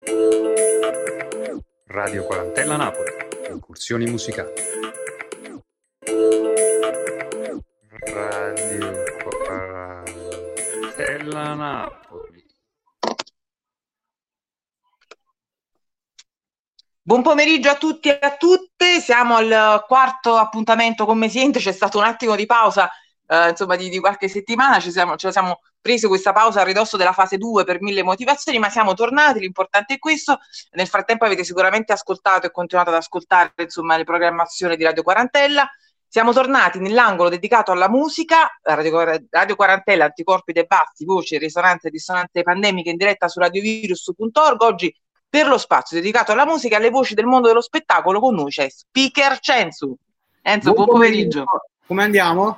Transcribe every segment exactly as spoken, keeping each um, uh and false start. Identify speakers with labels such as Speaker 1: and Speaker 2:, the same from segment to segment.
Speaker 1: Radio Quarantella Napoli, incursioni musicali. Radio Quarantella Napoli.
Speaker 2: Buon pomeriggio a tutti e a tutte, siamo al quarto appuntamento con Mesiente, c'è stato un attimo di pausa, eh, insomma di, di qualche settimana, ci siamo, ce la siamo presi questa pausa a ridosso della fase due per mille motivazioni, ma siamo tornati, l'importante è questo. Nel frattempo avete sicuramente ascoltato e continuato ad ascoltare insomma le programmazioni di Radio Quarantella. Siamo tornati nell'angolo dedicato alla musica, Radio, Radio Quarantella, Anticorpi dei Bassi, voci, risonanze e dissonanze pandemiche in diretta su radiovirus punto org. Oggi per lo spazio dedicato alla musica e alle voci del mondo dello spettacolo con noi c'è Speaker Censu. Enzo, buon, buon pomeriggio. pomeriggio.
Speaker 3: Come andiamo?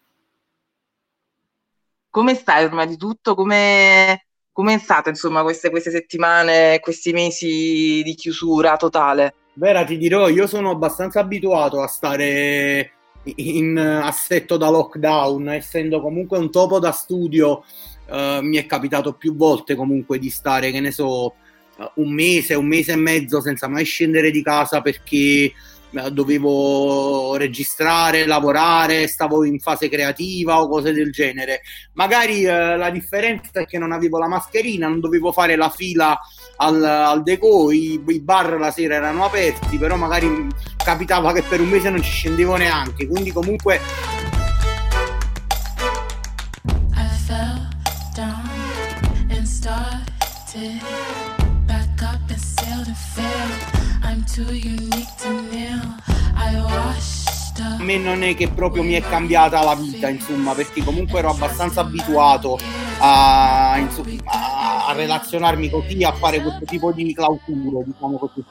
Speaker 2: Come stai prima di tutto? Come è stata insomma queste, queste settimane, questi mesi di chiusura totale?
Speaker 3: Vera, ti dirò, io sono abbastanza abituato a stare in assetto da lockdown, essendo comunque un topo da studio. Eh, mi è capitato più volte comunque di stare, che ne so, un mese, un mese e mezzo senza mai scendere di casa perché dovevo registrare, lavorare, stavo in fase creativa o cose del genere. Magari eh, la differenza è che non avevo la mascherina, non dovevo fare la fila al, al deco, i, i bar la sera erano aperti, però magari capitava che per un mese non ci scendevo neanche, quindi comunque
Speaker 4: I fell down and started back up and sailed and failed. I'm too unique to kneel. I washed up.
Speaker 3: A me non è che proprio mi è cambiata la vita, insomma, perché comunque ero abbastanza abituato a, insomma, a relazionarmi così, a fare questo tipo di clausure, diciamo così.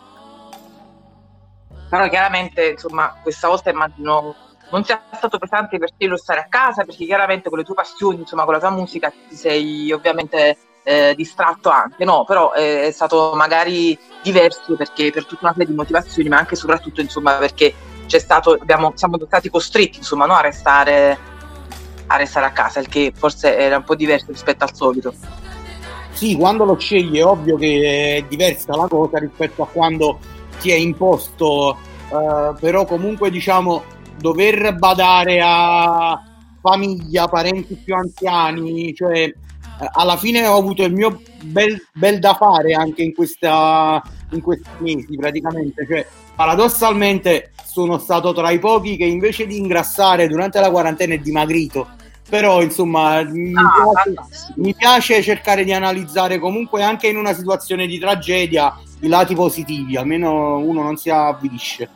Speaker 2: Però chiaramente, insomma, questa volta immagino non sia stato pesante per te lo stare a casa, perché chiaramente con le tue passioni, insomma, con la tua musica ti sei ovviamente Eh, distratto anche, no, però eh, è stato magari diverso perché per tutta una serie di motivazioni, ma anche e soprattutto insomma perché c'è stato, abbiamo, siamo stati costretti insomma no, a restare a restare a casa, il che forse era un po' diverso rispetto al solito.
Speaker 3: Sì, quando lo scegli è ovvio che è diversa la cosa rispetto a quando ti è imposto, eh, però comunque diciamo dover badare a famiglia, parenti più anziani, cioè alla fine ho avuto il mio bel, bel da fare anche in, questa, in questi mesi praticamente, cioè paradossalmente sono stato tra i pochi che invece di ingrassare durante la quarantena è dimagrito, però insomma mi,
Speaker 2: ah,
Speaker 3: piace, mi piace cercare di analizzare comunque anche in una situazione di tragedia i lati positivi, almeno uno non si avvilisce.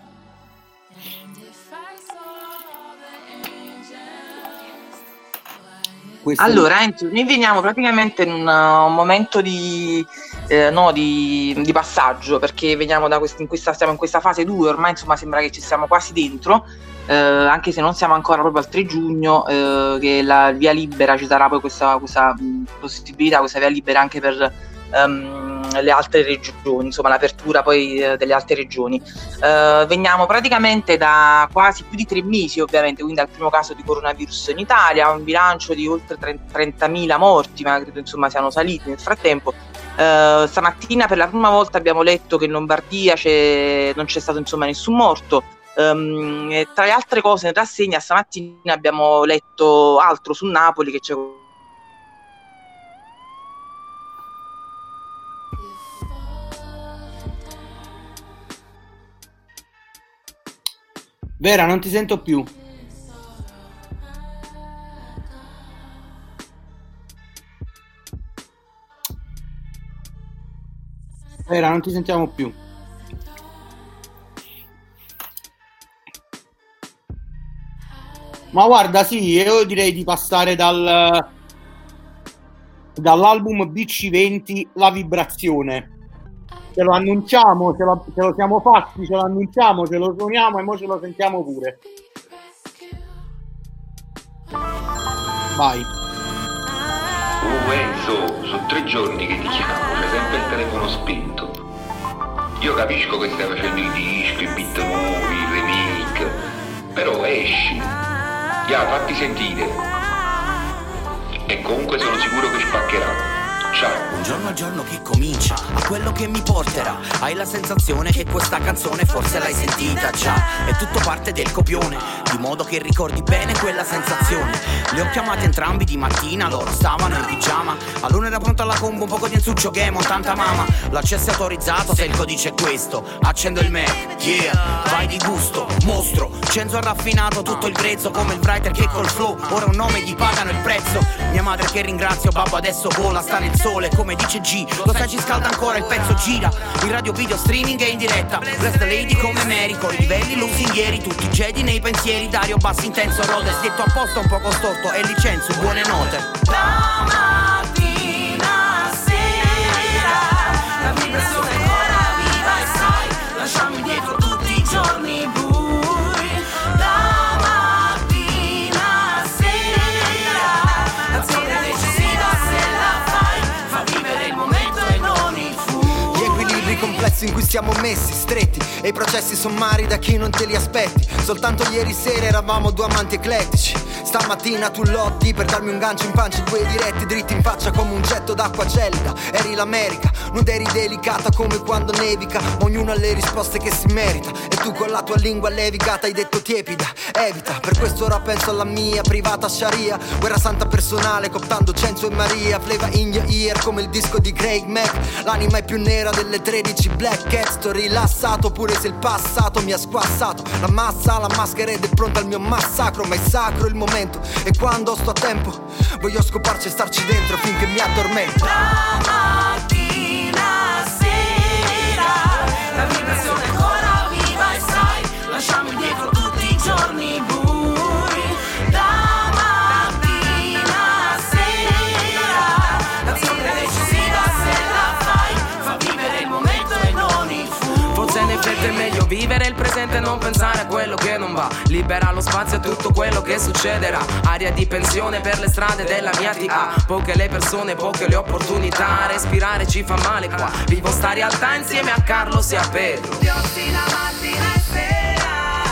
Speaker 2: Questo... Allora, Enzo, noi veniamo praticamente in un, uh, un momento di, eh, no, di, di passaggio, perché veniamo da quest- in questa, stiamo in questa fase due, ormai insomma sembra che ci siamo quasi dentro, eh, anche se non siamo ancora proprio al tre giugno, eh, che la via libera, ci sarà poi questa, questa mh, possibilità, questa via libera anche per um, le altre regioni, insomma l'apertura poi eh, delle altre regioni. Uh, veniamo praticamente da quasi più di tre mesi ovviamente, quindi dal primo caso di coronavirus in Italia, un bilancio di oltre trentamila morti, ma credo insomma siano saliti nel frattempo. Uh, stamattina per la prima volta abbiamo letto che in Lombardia c'è, non c'è stato insomma nessun morto. Um, e tra le altre cose in rassegna stamattina abbiamo letto altro su Napoli, che c'è
Speaker 3: Vera, non ti sento più. Vera, non ti sentiamo più. Ma guarda, sì, io direi di passare dal dall'album B C venti La Vibrazione. Ce lo annunciamo, ce lo, ce lo siamo fatti, ce lo annunciamo, ce lo suoniamo e mo ce lo sentiamo pure. Vai.
Speaker 5: Oh Enzo, sono tre giorni che ti chiamo, c'è sempre il telefono spento. Io capisco che stai facendo i dischi, i beat nuovi, i remake, però esci, ya, fatti sentire. E comunque sono sicuro che spaccherà. Ciao.
Speaker 6: un giorno al giorno che comincia, a quello che mi porterà. Hai la sensazione che questa canzone forse l'hai sentita già, è tutto parte del copione, di modo che ricordi bene quella sensazione. Li ho chiamati entrambi di mattina, loro stavano in pigiama. All'una era pronta la combo, un poco di Enzuccio Game, tanta mama. L'accesso è autorizzato se il codice è questo. Accendo il Mac, yeah, vai di gusto, mostro. Cenzo ha raffinato tutto il grezzo come il writer che col flow ora un nome gli pagano il prezzo. Mia madre che ringrazio, babbo adesso vola, sta nel sole come dice G. Lo sai ci scalda ancora, il pezzo gira in radio, video, streaming e in diretta. Bless the lady come Merico, i livelli lusinghieri, tutti Jedi nei pensieri. Dario Bassi intenso, Rhodes detto a posto un poco storto e licenzio buone note.
Speaker 4: La mattina sera la vibrazione è ancora viva e sai, lasciamo indietro tutti i giorni bui. La mattina sera l'azione decisiva se la fai, fa vivere il momento e non il fu.
Speaker 7: Gli equilibri complessi in cui siamo messi stretti e i processi sommari da chi non te li aspetti. Soltanto ieri sera eravamo due amanti eclettici, stamattina tu lotti per darmi un gancio in pancia, due diretti dritti in faccia come un getto d'acqua gelida. Eri l'America, non eri delicata come quando nevica, ma ognuno ha le risposte che si merita. E tu con la tua lingua levigata hai detto tiepida, evita. Per questo ora penso alla mia privata sharia, guerra santa personale cooptando Cenzo e Maria. Flava in your ear come il disco di Craig Mack, l'anima è più nera delle tredici Black Cat. Sto rilassato pure se il passato mi ha squassato. La massa, la maschera ed è pronta al mio massacro, ma è sacro il momento e quando sto a tempo voglio scoparci e starci dentro finché mi addormento.
Speaker 4: La mattina sera la vibrazione è ancora viva e sai, lasciamo indietro tutti i giorni bui. La mattina sera l'azione decisiva se la fai, fa vivere il momento e non il fu.
Speaker 8: Forse in effetti è meglio vivere il presente e non pensare a quello che non va. Libera lo spazio a tutto quello che succederà. Aria di pensione per le strade della mia T A. Poche le persone, poche le opportunità. Respirare ci fa male qua. Vivo sta realtà insieme a Carlos e a Pedro.
Speaker 4: Ti ostina mattina e sera.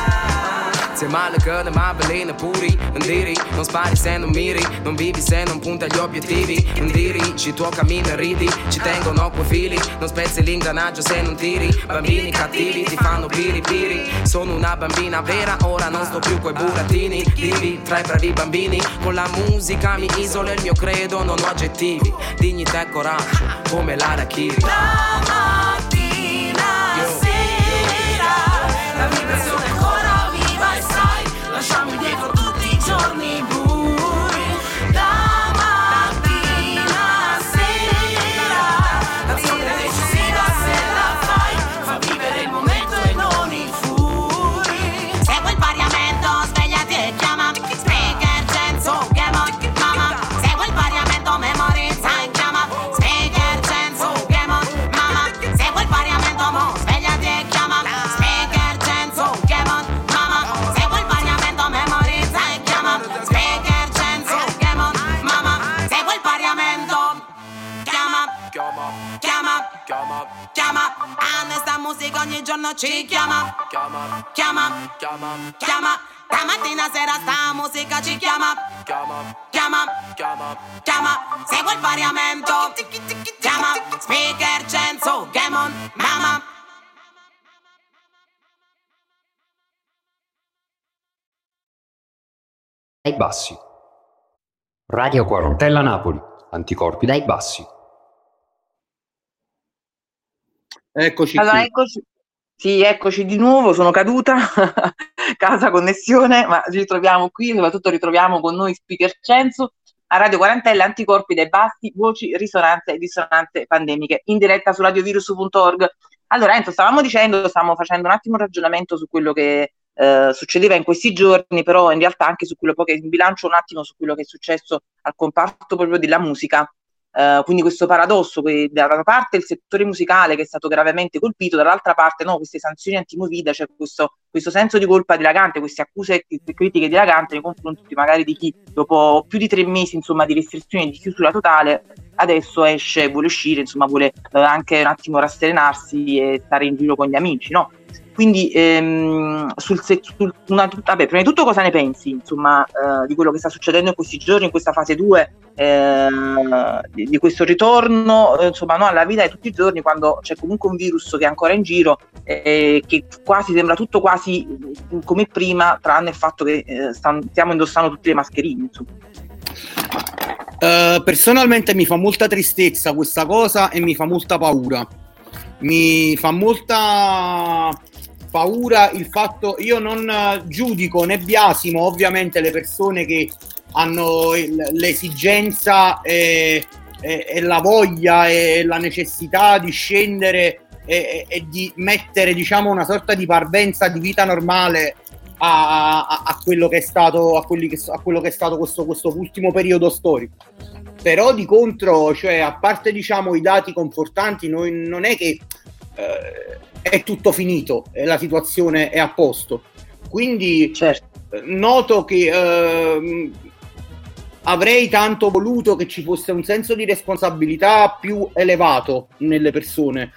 Speaker 8: Se male che ne ma veleno puri. Non diri, non spari se non miri. Non vivi se non punta agli obiettivi. Non dirici tuo cammino e ridi. Ci tengono quei fili. Non spezzi l'ingranaggio se non tiri. Bambini cattivi ti fanno piri piri. Sono una bambina vera, ora non sto più coi burattini. Vivi tra i bravi bambini. Con la musica mi isolo il mio credo. Non ho aggettivi, dignità e coraggio come l'Arachiri.
Speaker 4: La mattina sera la vibrazione è ancora viva e sai, lasciamo indietro tutti i giorni bui. La mattina sera l'azione decisiva se la fai, fa vivere il momento e non il furi. Segui il variamento, svegliati e chiama Speaker, Cenzo, Game on, mama. Segui il variamento, memorizza e chiama Speaker, Cenzo, Game on, mama. Segui il variamento, mo, svegliati e chiama Speaker, Cenzo, Game on, mama. Segui il variamento, memorizza e chiama Speaker, Cenzo, Game on, mama. Segui il variamento, chiama, chiama, chiama, chiama. A noi sta musica ogni giorno ci chiama, chiama, chiama, chiama. Da mattina a sera sta musica ci chiama, chiama, chiama, chiama. Segui il variamento, chiama Speaker, Cenzo, Game on, mama.
Speaker 1: Dai bassi. Radio Quarantella Napoli. Anticorpi dai bassi.
Speaker 3: Eccoci
Speaker 2: Allora,
Speaker 3: qui.
Speaker 2: eccoci. Sì, eccoci di nuovo, sono caduta, casa connessione, ma ci ritroviamo qui, soprattutto ritroviamo con noi Speaker Cenzo a Radio Quarantella, Anticorpi dai bassi, voci, risonanze e dissonanze pandemiche, in diretta su radiovirus punto org. Allora, Enzo, stavamo dicendo, stavamo facendo un attimo un ragionamento su quello che eh, succedeva in questi giorni, però in realtà anche su quello, poi che bilancio un attimo su quello che è successo al comparto proprio della musica. Uh, quindi questo paradosso che da una parte il settore musicale che è stato gravemente colpito, dall'altra parte no, queste sanzioni anti-Movida, cioè questo, questo senso di colpa dilagante, queste accuse e critiche dilaganti nei confronti magari di chi dopo più di tre mesi insomma di restrizioni e di chiusura totale adesso esce, vuole uscire, insomma vuole uh, anche un attimo rasserenarsi e stare in giro con gli amici, no? Quindi ehm, sul, sul una, vabbè, prima di tutto cosa ne pensi insomma eh, di quello che sta succedendo in questi giorni, in questa fase due eh, di, di questo ritorno eh, insomma no, alla vita di tutti i giorni, quando c'è comunque un virus che è ancora in giro, eh, che quasi sembra tutto quasi come prima, tranne il fatto che eh, stiamo indossando tutte le mascherine insomma.
Speaker 3: Uh, personalmente mi fa molta tristezza questa cosa e mi fa molta paura. Mi fa molta paura il fatto, io non giudico né biasimo ovviamente le persone che hanno l'esigenza e, e, e la voglia e la necessità di scendere e, e di mettere, diciamo, una sorta di parvenza di vita normale a, a, a quello che è stato a, quelli che, a quello che è stato questo, questo ultimo periodo storico. Però di contro, cioè, a parte, diciamo, i dati confortanti, noi, non è che eh, è tutto finito e la situazione è a posto. Quindi certo. Noto che eh, avrei tanto voluto che ci fosse un senso di responsabilità più elevato nelle persone.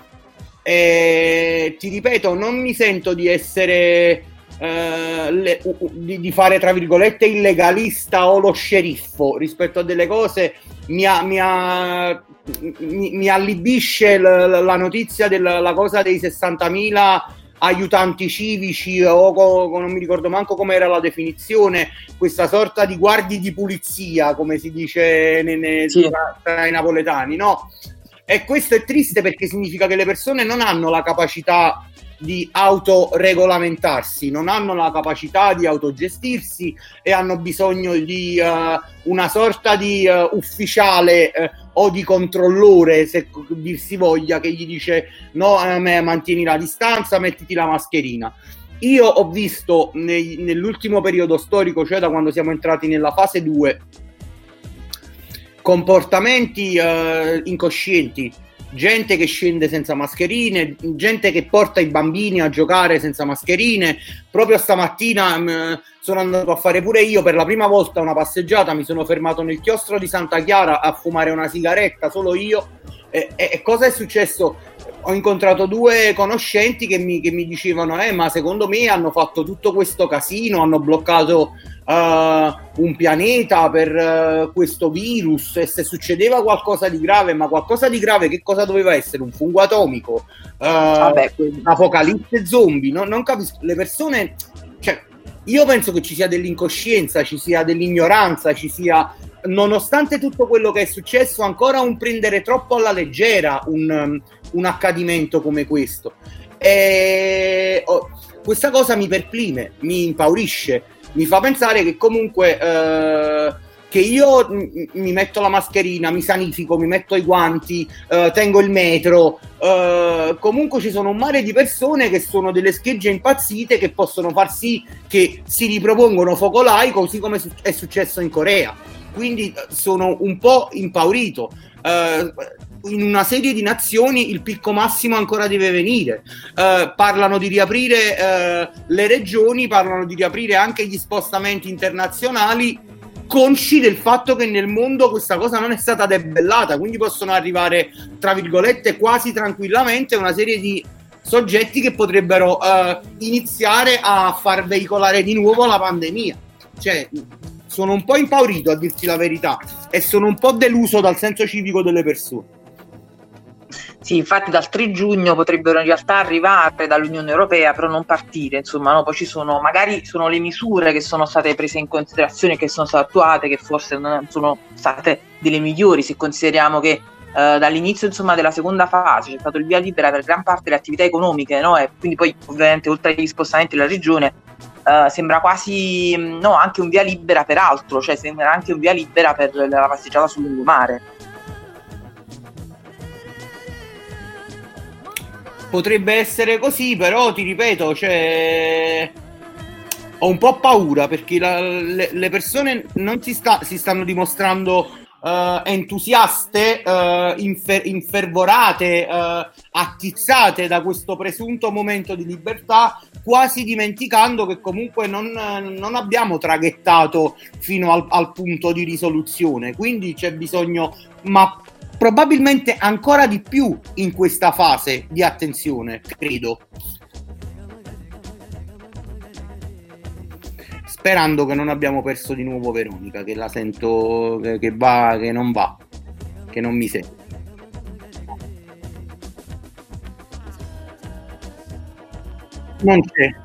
Speaker 3: E, ti ripeto, non mi sento di essere Uh, le, uh, di, di fare tra virgolette il legalista o lo sceriffo rispetto a delle cose. Mi, ha, mi, ha, mi, mi allibisce la, la notizia della la cosa dei sessantamila aiutanti civici o co, non mi ricordo manco com'era la definizione, questa sorta di guardie di pulizia, come si dice ne, ne, sì. tra, tra i napoletani, no? E questo è triste perché significa che le persone non hanno la capacità di autoregolamentarsi, non hanno la capacità di autogestirsi e hanno bisogno di uh, una sorta di uh, ufficiale uh, o di controllore, se dir si voglia, che gli dice no, a me mantieni la distanza, mettiti la mascherina. Io ho visto nei, nell'ultimo periodo storico, cioè da quando siamo entrati nella fase due, comportamenti uh, incoscienti, gente che scende senza mascherine, gente che porta i bambini a giocare senza mascherine. Proprio stamattina mh, sono andato a fare pure io per la prima volta una passeggiata, mi sono fermato nel chiostro di Santa Chiara a fumare una sigaretta, solo io, e, e, e cosa è successo? Ho incontrato due conoscenti che mi, che mi dicevano eh ma secondo me hanno fatto tutto questo casino, hanno bloccato Uh, un pianeta per uh, questo virus, e se succedeva qualcosa di grave, ma qualcosa di grave che cosa doveva essere? Un fungo atomico, uh, un'apocalisse zombie, no? Non capisco, le persone, cioè, io penso che ci sia dell'incoscienza, ci sia dell'ignoranza, ci sia, nonostante tutto quello che è successo, ancora un prendere troppo alla leggera un, um, un accadimento come questo. E oh, questa cosa mi perplime, mi impaurisce, mi fa pensare che comunque eh, che io m- mi metto la mascherina, mi sanifico, mi metto i guanti, eh, tengo il metro, eh, comunque ci sono un mare di persone che sono delle schegge impazzite che possono far sì che si ripropongono focolai, così come è successo in Corea. Quindi sono un po' impaurito. Eh, in una serie di nazioni il picco massimo ancora deve venire, uh, parlano di riaprire uh, le regioni, parlano di riaprire anche gli spostamenti internazionali, consci del fatto che nel mondo questa cosa non è stata debellata, quindi possono arrivare tra virgolette quasi tranquillamente una serie di soggetti che potrebbero uh, iniziare a far veicolare di nuovo la pandemia. Cioè, sono un po' impaurito, a dirti la verità, e sono un po' deluso dal senso civico delle persone.
Speaker 2: Sì, infatti dal tre giugno potrebbero in realtà arrivare dall'Unione Europea, però non partire, insomma, no? Poi ci sono, magari sono le misure che sono state prese in considerazione, che sono state attuate, che forse non sono state delle migliori, se consideriamo che eh, dall'inizio, insomma, della seconda fase c'è stato il via libera per gran parte delle attività economiche, no? E quindi poi ovviamente oltre agli spostamenti della regione eh, sembra quasi, no, anche un via libera per altro, cioè sembra anche un via libera per la passeggiata sul lungomare.
Speaker 3: Potrebbe essere così, però ti ripeto, cioè, ho un po' paura perché la, le, le persone non si, sta, si stanno dimostrando uh, entusiaste, uh, infer, infervorate, uh, attizzate da questo presunto momento di libertà, quasi dimenticando che comunque non, non abbiamo traghettato fino al, al punto di risoluzione. Quindi c'è bisogno, ma probabilmente ancora di più in questa fase di attenzione, credo. sperando che non abbiamo perso di nuovo Veronica, che la sento che, che va, che non va, che non mi sente. Non c'è.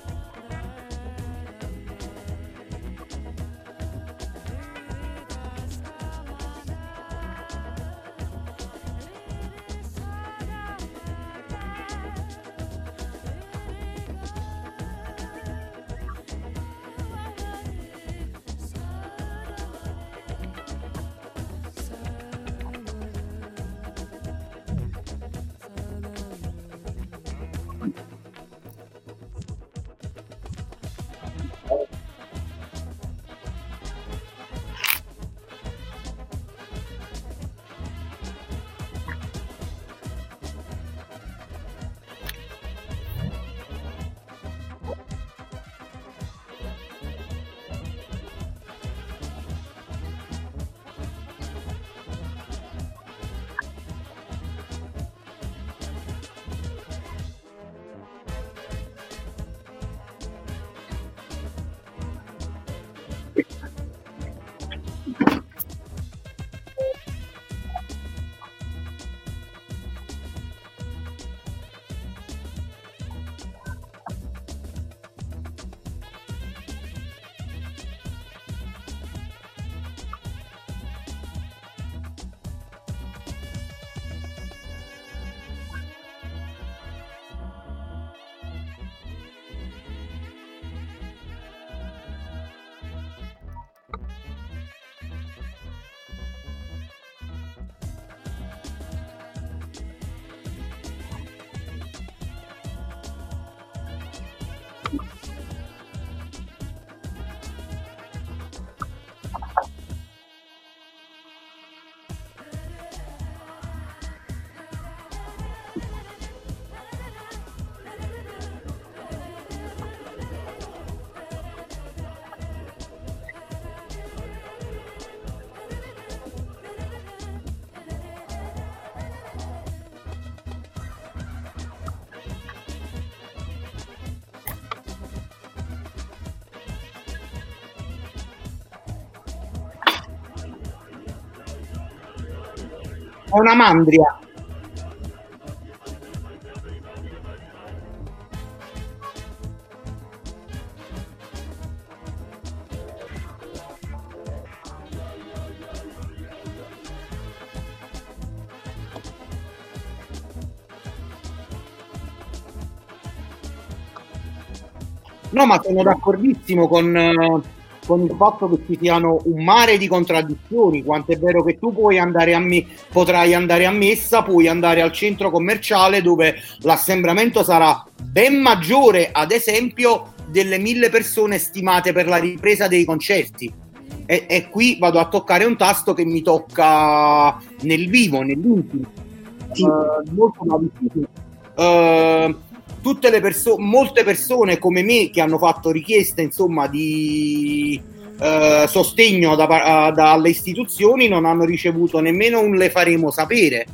Speaker 3: È una mandria. No, ma sono d'accordissimo con, eh, con il fatto che ci siano un mare di contraddizioni, quanto è vero che tu puoi andare a me, potrai andare a messa, puoi andare al centro commerciale dove l'assembramento sarà ben maggiore, ad esempio, delle mille persone stimate per la ripresa dei concerti. E, e qui vado a toccare un tasto che mi tocca nel vivo, nell'intimo, sì. uh, molto da vicino. Uh, tutte le persone, molte persone come me che hanno fatto richieste, insomma, di uh, sostegno da, uh, dalle istituzioni non hanno ricevuto nemmeno un le faremo sapere,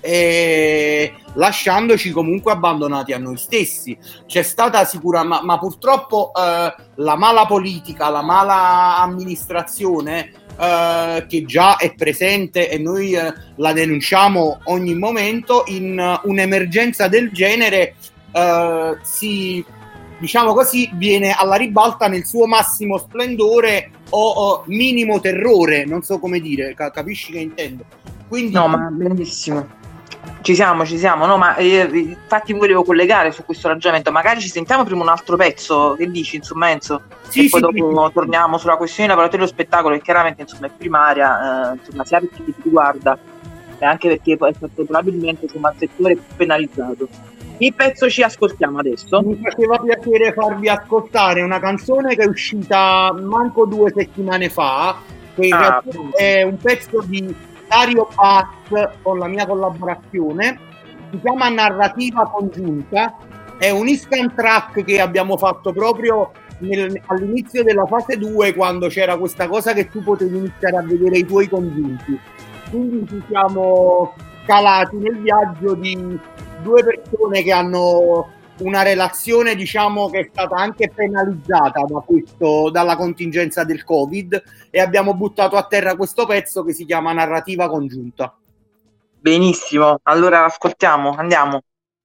Speaker 3: e lasciandoci comunque abbandonati a noi stessi. C'è stata sicura, ma, ma purtroppo uh, la mala politica, la mala amministrazione Uh, che già è presente e noi uh, la denunciamo ogni momento, in uh, un'emergenza del genere uh, si, diciamo così, viene alla ribalta nel suo massimo splendore o, o minimo terrore, non so come dire, ca- capisci che intendo? Quindi...
Speaker 2: No, ma benissimo. Ci siamo, ci siamo, no, ma eh, infatti volevo collegare su questo ragionamento. Magari ci sentiamo prima un altro pezzo, che dici, insomma, Enzo?
Speaker 3: Sì,
Speaker 2: e poi
Speaker 3: sì,
Speaker 2: dopo
Speaker 3: sì.
Speaker 2: torniamo sulla questione dei lavoratori dello spettacolo, che chiaramente, insomma, è primaria, eh, insomma, sia per chi ti riguarda e anche perché poi è stato probabilmente, insomma, il settore più penalizzato. Il pezzo ci ascoltiamo adesso.
Speaker 3: Mi faceva piacere farvi ascoltare una canzone che è uscita manco due settimane fa, che in
Speaker 2: Ah,
Speaker 3: realtà è un pezzo di Dario Paz con la mia collaborazione, si chiama Narrativa Congiunta, è un instant track che abbiamo fatto proprio nel, all'inizio della fase due, quando c'era questa cosa che tu potevi iniziare a vedere i tuoi congiunti. Quindi ci siamo calati nel viaggio di due persone che hanno una relazione, diciamo, che è stata anche penalizzata da questo, dalla contingenza del Covid, e abbiamo buttato a terra questo pezzo che si chiama Narrativa Congiunta.
Speaker 2: Benissimo, allora ascoltiamo, andiamo.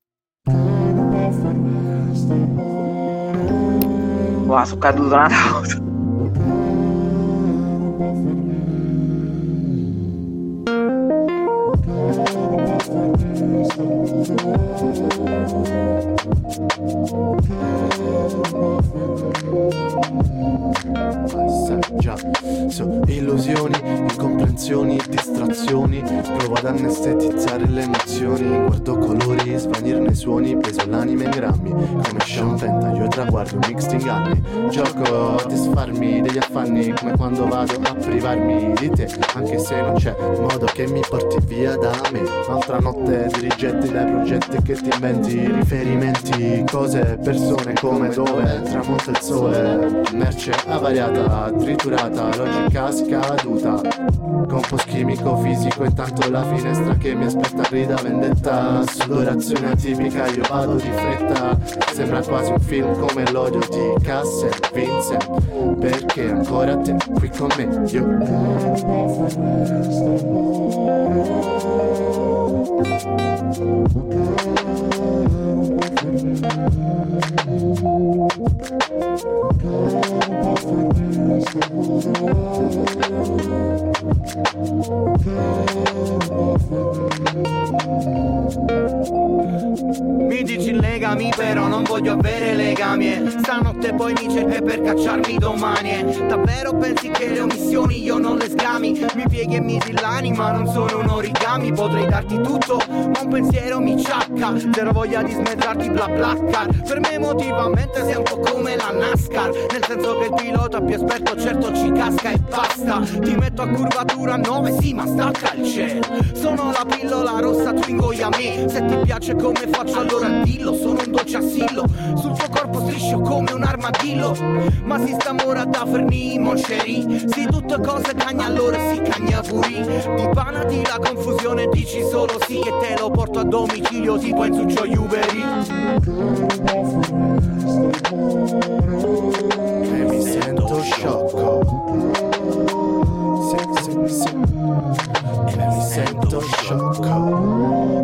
Speaker 2: Wow, sono caduto una cosa.
Speaker 9: Già, so illusioni, incomprensioni, distrazioni. Provo ad anestetizzare le emozioni. Guardo colori, svanirne suoni. Peso l'anima in grammi. Come Sean Penta, io traguardo mixed inganni. Gioco a disfarmi degli affanni, come quando vado a privarmi di te. Anche se non c'è modo che mi porti via da me. Un'altra notte di rigetti dai progetti che ti inventi. Riferimenti, cose, persone, come, dove. Tramonta il sole, merce avariata, triturata, logica scaduta. Compost chimico, fisico, intanto la finestra che mi aspetta grida vendetta. Sudorazione atipica, io vado di fretta. Sembra quasi un film come l'odio di Cassel Vincent. Perché ancora te qui con me,
Speaker 7: Mi dici legami, però non voglio avere legami. Stanotte poi mi cerchi per cacciarmi domani. E davvero pensi che le omissioni io non le sgami? Mi pieghi e mi dillani, ma non sono un origami. Potrei darti tutto, ma un pensiero mi ciacca. Zero voglia di smezzarti bla bla car. Per me emotivamente sei un po' come la NASCAR, nel senso che il pilota più esperto certo ci casca e basta. Ti metto a curvatura nove, sì, ma stacca il cielo. Sono la pillola rossa, tu ingoia me. Se ti piace come faccio allora dillo. Sono un dolce assillo, sul tuo corpo striscio come un armadillo. Ma si sta mora da ferni, mon chéri. Sì, tutte cose cagna, allora si cagna puri. Dipanati la confusione, dici solo sì e te lo porto a domicilio tipo in succio Uberi.
Speaker 9: E mi sento sciocco. Sì, sì, sì. E mi sento sciocco.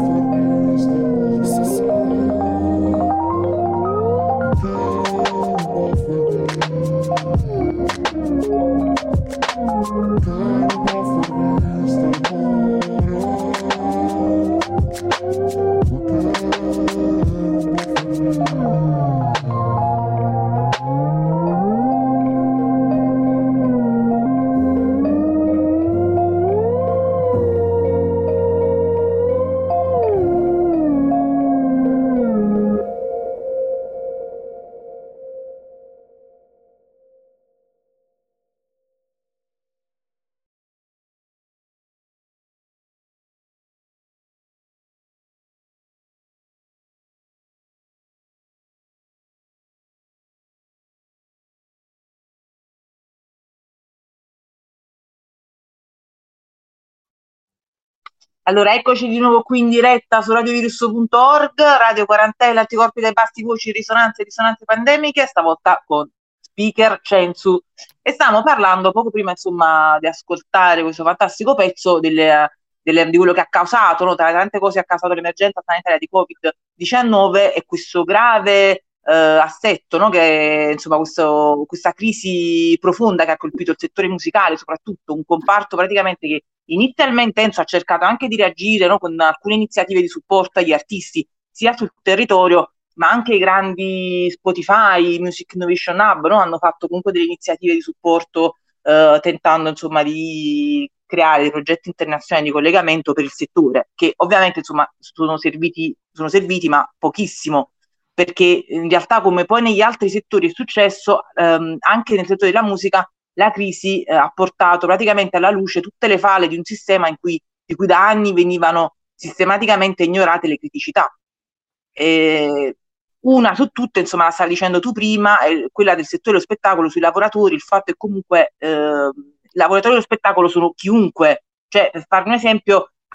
Speaker 2: Allora, eccoci di nuovo qui in diretta su radiovirus punto org, Radio Quarantella, anticorpi dai basti, voci, risonanze, risonanze pandemiche, stavolta con speaker Censu. E stiamo parlando poco prima, insomma, di ascoltare questo fantastico pezzo delle, delle, di quello che ha causato, no? Tra le tante cose che ha causato l'emergenza sanitaria di covid diciannove e questo grave eh, assetto, no? Che insomma questo, questa crisi profonda che ha colpito il settore musicale, soprattutto un comparto praticamente che inizialmente Enzo ha cercato anche di reagire, no, con alcune iniziative di supporto agli artisti sia sul territorio, ma anche i grandi Spotify, Music Innovation Hub, no, hanno fatto comunque delle iniziative di supporto eh, tentando insomma di creare dei progetti internazionali di collegamento per il settore, che ovviamente insomma sono serviti, sono serviti ma pochissimo, perché in realtà come poi negli altri settori è successo, ehm, anche nel settore della musica la crisi eh, ha portato praticamente alla luce tutte le falle di un sistema in cui, di cui da anni venivano sistematicamente ignorate le criticità. E una su tutte, insomma, la stavi dicendo tu prima, è quella del settore dello spettacolo sui lavoratori, il fatto che comunque eh, i lavoratori dello spettacolo sono chiunque, cioè per fare un esempio,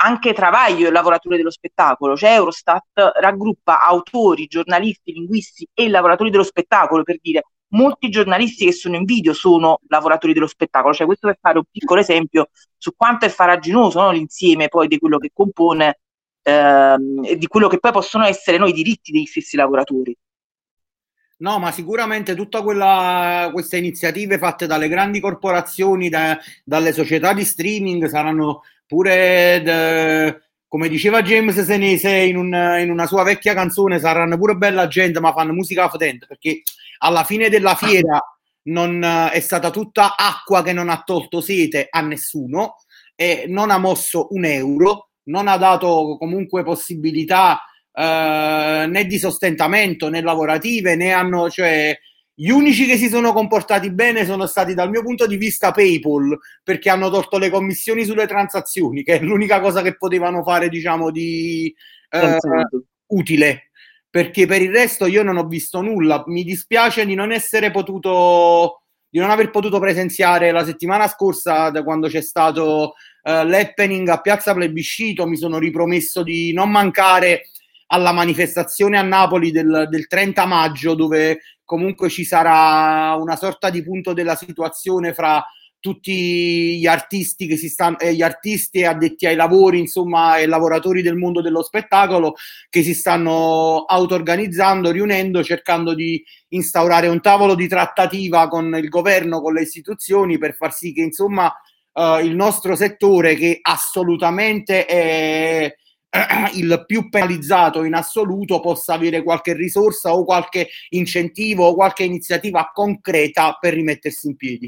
Speaker 2: anche travaglio il lavoratore dello spettacolo, cioè Eurostat raggruppa autori, giornalisti, linguisti e lavoratori dello spettacolo, per dire molti giornalisti che sono in video sono lavoratori dello spettacolo, cioè questo per fare un piccolo esempio su quanto è farraginoso, no, l'insieme poi di quello che compone ehm, e di quello che poi possono essere noi i diritti degli stessi lavoratori.
Speaker 3: No, ma sicuramente tutte queste iniziative fatte dalle grandi corporazioni, da, dalle società di streaming saranno pure, de, come diceva James Senese in, un, in una sua vecchia canzone, saranno pure bella gente, ma fanno musica fotente, perché alla fine della fiera non è stata tutta acqua che non ha tolto sete a nessuno e non ha mosso un euro, non ha dato comunque possibilità Uh, né di sostentamento né lavorative, né hanno, cioè gli unici che si sono comportati bene sono stati dal mio punto di vista PayPal, perché hanno tolto le commissioni sulle transazioni, che è l'unica cosa che potevano fare, diciamo, di uh, utile, perché per il resto io non ho visto nulla. Mi dispiace di non essere potuto di non aver potuto presenziare la settimana scorsa, da quando c'è stato uh, l'happening a Piazza Plebiscito. Mi sono ripromesso di non mancare alla manifestazione a Napoli del, del trenta maggio, dove comunque ci sarà una sorta di punto della situazione fra tutti gli artisti che si stanno, eh, gli artisti e addetti ai lavori, insomma, e lavoratori del mondo dello spettacolo, che si stanno auto-organizzando, riunendo, cercando di instaurare un tavolo di trattativa con il governo, con le istituzioni, per far sì che, insomma, eh, il nostro settore, che assolutamente è il più penalizzato in assoluto, possa avere qualche risorsa o qualche incentivo o qualche iniziativa concreta per rimettersi in piedi.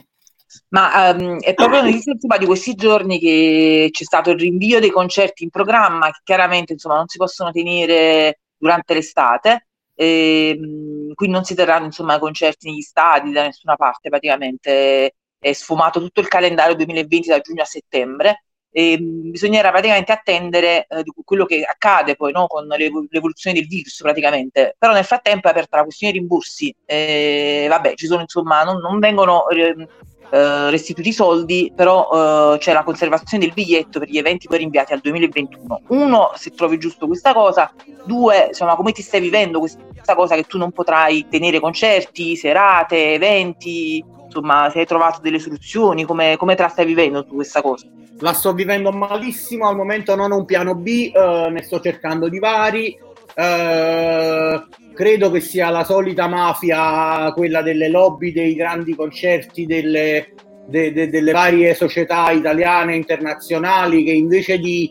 Speaker 2: Ma um, è proprio notizia di questi giorni che c'è stato il rinvio dei concerti in programma, che chiaramente, insomma, non si possono tenere durante l'estate, e, quindi non si terranno, insomma, concerti negli stadi da nessuna parte. Praticamente è sfumato tutto il calendario duemilaventi da giugno a settembre. E bisognerà praticamente attendere eh, di quello che accade poi, no, con l'evo- l'evoluzione del virus, praticamente. Però nel frattempo è aperta la questione dei rimborsi, e, vabbè, ci sono, insomma, non, non vengono eh, eh, restituiti i soldi, però eh, c'è la conservazione del biglietto per gli eventi poi rinviati al duemilaventuno. Uno, se trovi giusto questa cosa; due, insomma, come ti stai vivendo questa cosa che tu non potrai tenere concerti, serate, eventi, insomma, se hai trovato delle soluzioni, come, come te la stai vivendo tu questa cosa?
Speaker 3: La sto vivendo malissimo, al momento non ho un piano B, eh, ne sto cercando di vari, eh, credo che sia la solita mafia, quella delle lobby dei grandi concerti, delle, de, de, delle varie società italiane e internazionali, che invece di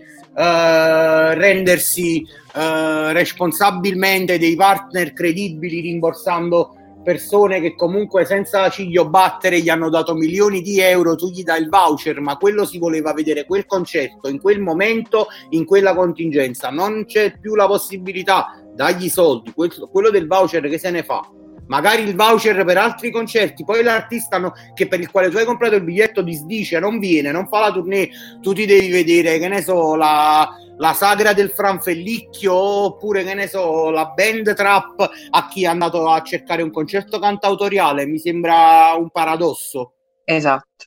Speaker 3: eh, rendersi eh, responsabilmente dei partner credibili, rimborsando persone che comunque senza ciglio battere gli hanno dato milioni di euro, tu gli dai il voucher, ma quello si voleva vedere quel concerto in quel momento, in quella contingenza. Non c'è più la possibilità, dagli soldi, quello, quello del voucher che se ne fa? Magari il voucher per altri concerti, poi l'artista no, che per il quale tu hai comprato il biglietto disdice, non viene, non fa la tournée, tu ti devi vedere, che ne so, la, la sagra del Franfellicchio, oppure, che ne so, la band trap a chi è andato a cercare un concerto cantautoriale. Mi sembra un paradosso.
Speaker 2: Esatto.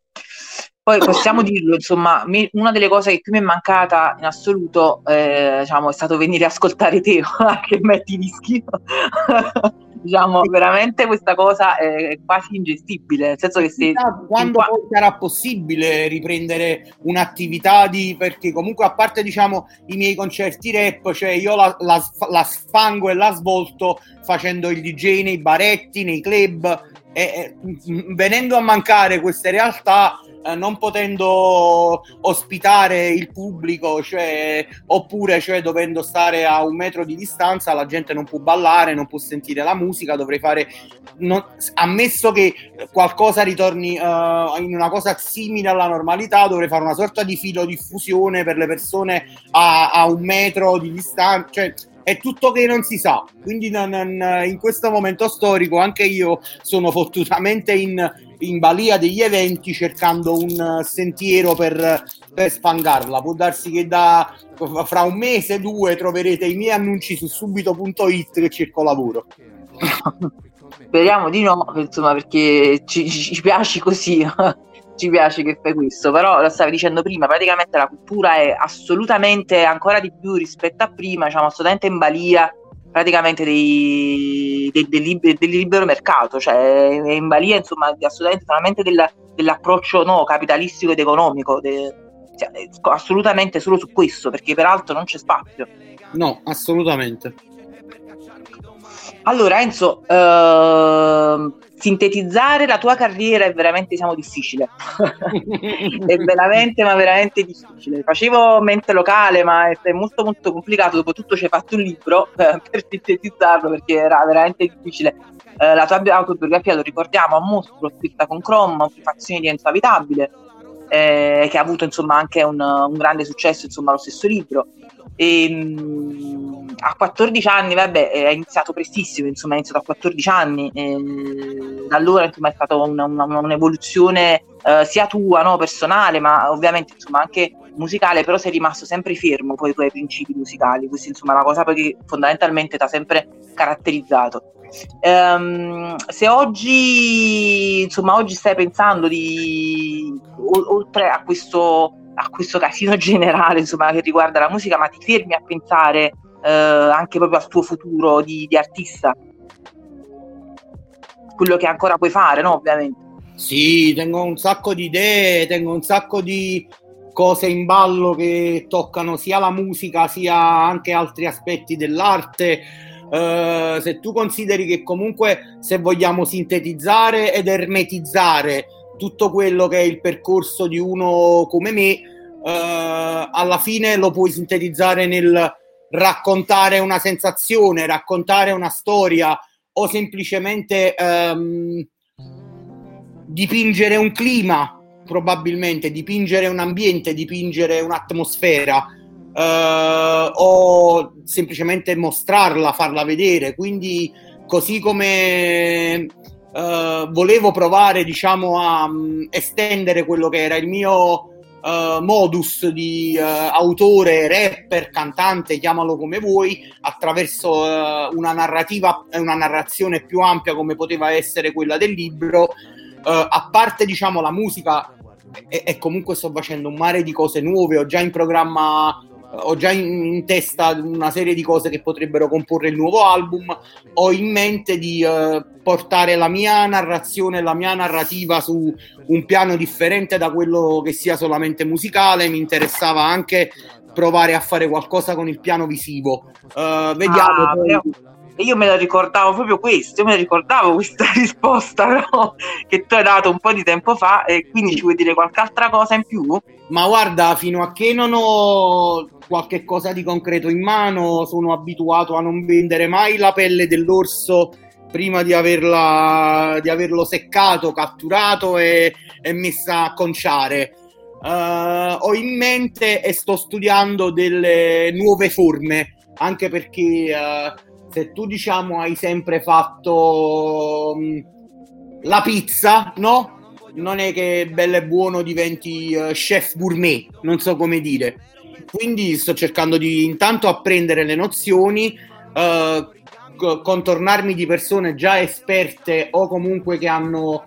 Speaker 2: Poi possiamo dirlo, insomma, mi, una delle cose che più mi è mancata in assoluto, eh, diciamo, è stato venire a ascoltare te che metti dischi. Diciamo, veramente questa cosa è quasi ingestibile, nel senso che se
Speaker 3: quando qua... poi sarà possibile riprendere un'attività di, perché comunque, a parte, diciamo, i miei concerti rap, cioè io la, la, la sfango e la svolto facendo il D J nei baretti, nei club, e, e venendo a mancare queste realtà, eh, non potendo ospitare il pubblico, cioè, oppure cioè dovendo stare a un metro di distanza, la gente non può ballare, non può sentire la musica. Dovrei fare, non, ammesso che qualcosa ritorni uh, in una cosa simile alla normalità, dovrei fare una sorta di filo diffusione per le persone a, a un metro di distanza, cioè è tutto che non si sa. Quindi non, non, in questo momento storico anche io sono fottutamente in, in balia degli eventi, cercando un sentiero per, per sfangarla. Può darsi che da fra un mese, due, troverete i miei annunci su subito punto it che cerco lavoro.
Speaker 2: Speriamo di no, insomma, perché ci, ci piaci così. ci piace che fai questo, però lo stavi dicendo prima, praticamente la cultura è assolutamente ancora di più rispetto a prima, diciamo assolutamente in balia praticamente dei, del, del, liber, del libero mercato, cioè è in balia insomma assolutamente solamente del, dell'approccio no, capitalistico ed economico, de, cioè, assolutamente solo su questo, perché peraltro non c'è spazio.
Speaker 3: No, assolutamente.
Speaker 2: Allora Enzo, uh, sintetizzare la tua carriera è veramente diciamo difficile è veramente ma veramente difficile. Facevo mente locale, ma è molto molto complicato, dopo tutto ci hai fatto un libro eh, per sintetizzarlo, perché era veramente difficile. Uh, la tua autobiografia, lo ricordiamo, a mostro, scritta con Chrome, prefazione di Enzo Abitabile, eh, che ha avuto insomma anche un, un grande successo, insomma lo stesso libro. E, mh, a quattordici anni, vabbè, è iniziato prestissimo, insomma, è iniziato a quattordici anni, e da allora insomma è stata una, una, un'evoluzione eh, sia tua, no, personale, ma ovviamente insomma anche musicale, però sei rimasto sempre fermo poi con i principi musicali, questa insomma è una cosa che fondamentalmente ti ha sempre caratterizzato. Um, se oggi insomma oggi stai pensando di o, oltre a questo a questo casino generale insomma che riguarda la musica, ma ti fermi a pensare eh, anche proprio al tuo futuro di, di artista, quello che ancora puoi fare, no? Ovviamente
Speaker 3: sì, tengo un sacco di idee, tengo un sacco di cose in ballo che toccano sia la musica sia anche altri aspetti dell'arte. Uh, se tu consideri che comunque, se vogliamo sintetizzare ed ermetizzare tutto quello che è il percorso di uno come me, uh, alla fine lo puoi sintetizzare nel raccontare una sensazione, raccontare una storia, o semplicemente um, dipingere un clima, probabilmente dipingere un ambiente, dipingere un'atmosfera. Uh, o semplicemente mostrarla, farla vedere. Quindi così come uh, volevo provare diciamo a um, estendere quello che era il mio uh, modus di uh, autore, rapper, cantante, chiamalo come vuoi, attraverso uh, una narrativa, una narrazione più ampia come poteva essere quella del libro, uh, a parte diciamo la musica, e, e comunque sto facendo un mare di cose nuove, ho già in programma ho già in, in testa una serie di cose che potrebbero comporre il nuovo album. Ho in mente di uh, portare la mia narrazione, la mia narrativa su un piano differente da quello che sia solamente musicale. Mi interessava anche provare a fare qualcosa con il piano visivo. Uh, vediamo
Speaker 2: ah,
Speaker 3: poi.
Speaker 2: Io me la ricordavo proprio questo, io me la ricordavo questa risposta però, che tu hai dato un po' di tempo fa, e quindi ci vuoi dire qualche altra cosa in più?
Speaker 3: Ma guarda, fino a che non ho qualche cosa di concreto in mano, sono abituato a non vendere mai la pelle dell'orso prima di averla, di averlo seccato, catturato e, e messa a conciare. Uh, ho in mente e sto studiando delle nuove forme, anche perché uh, se tu diciamo hai sempre fatto um, la pizza, no? Non è che bello e buono diventi uh, chef gourmet, non so come dire. Quindi sto cercando di intanto apprendere le nozioni, uh, c- contornarmi di persone già esperte o comunque che hanno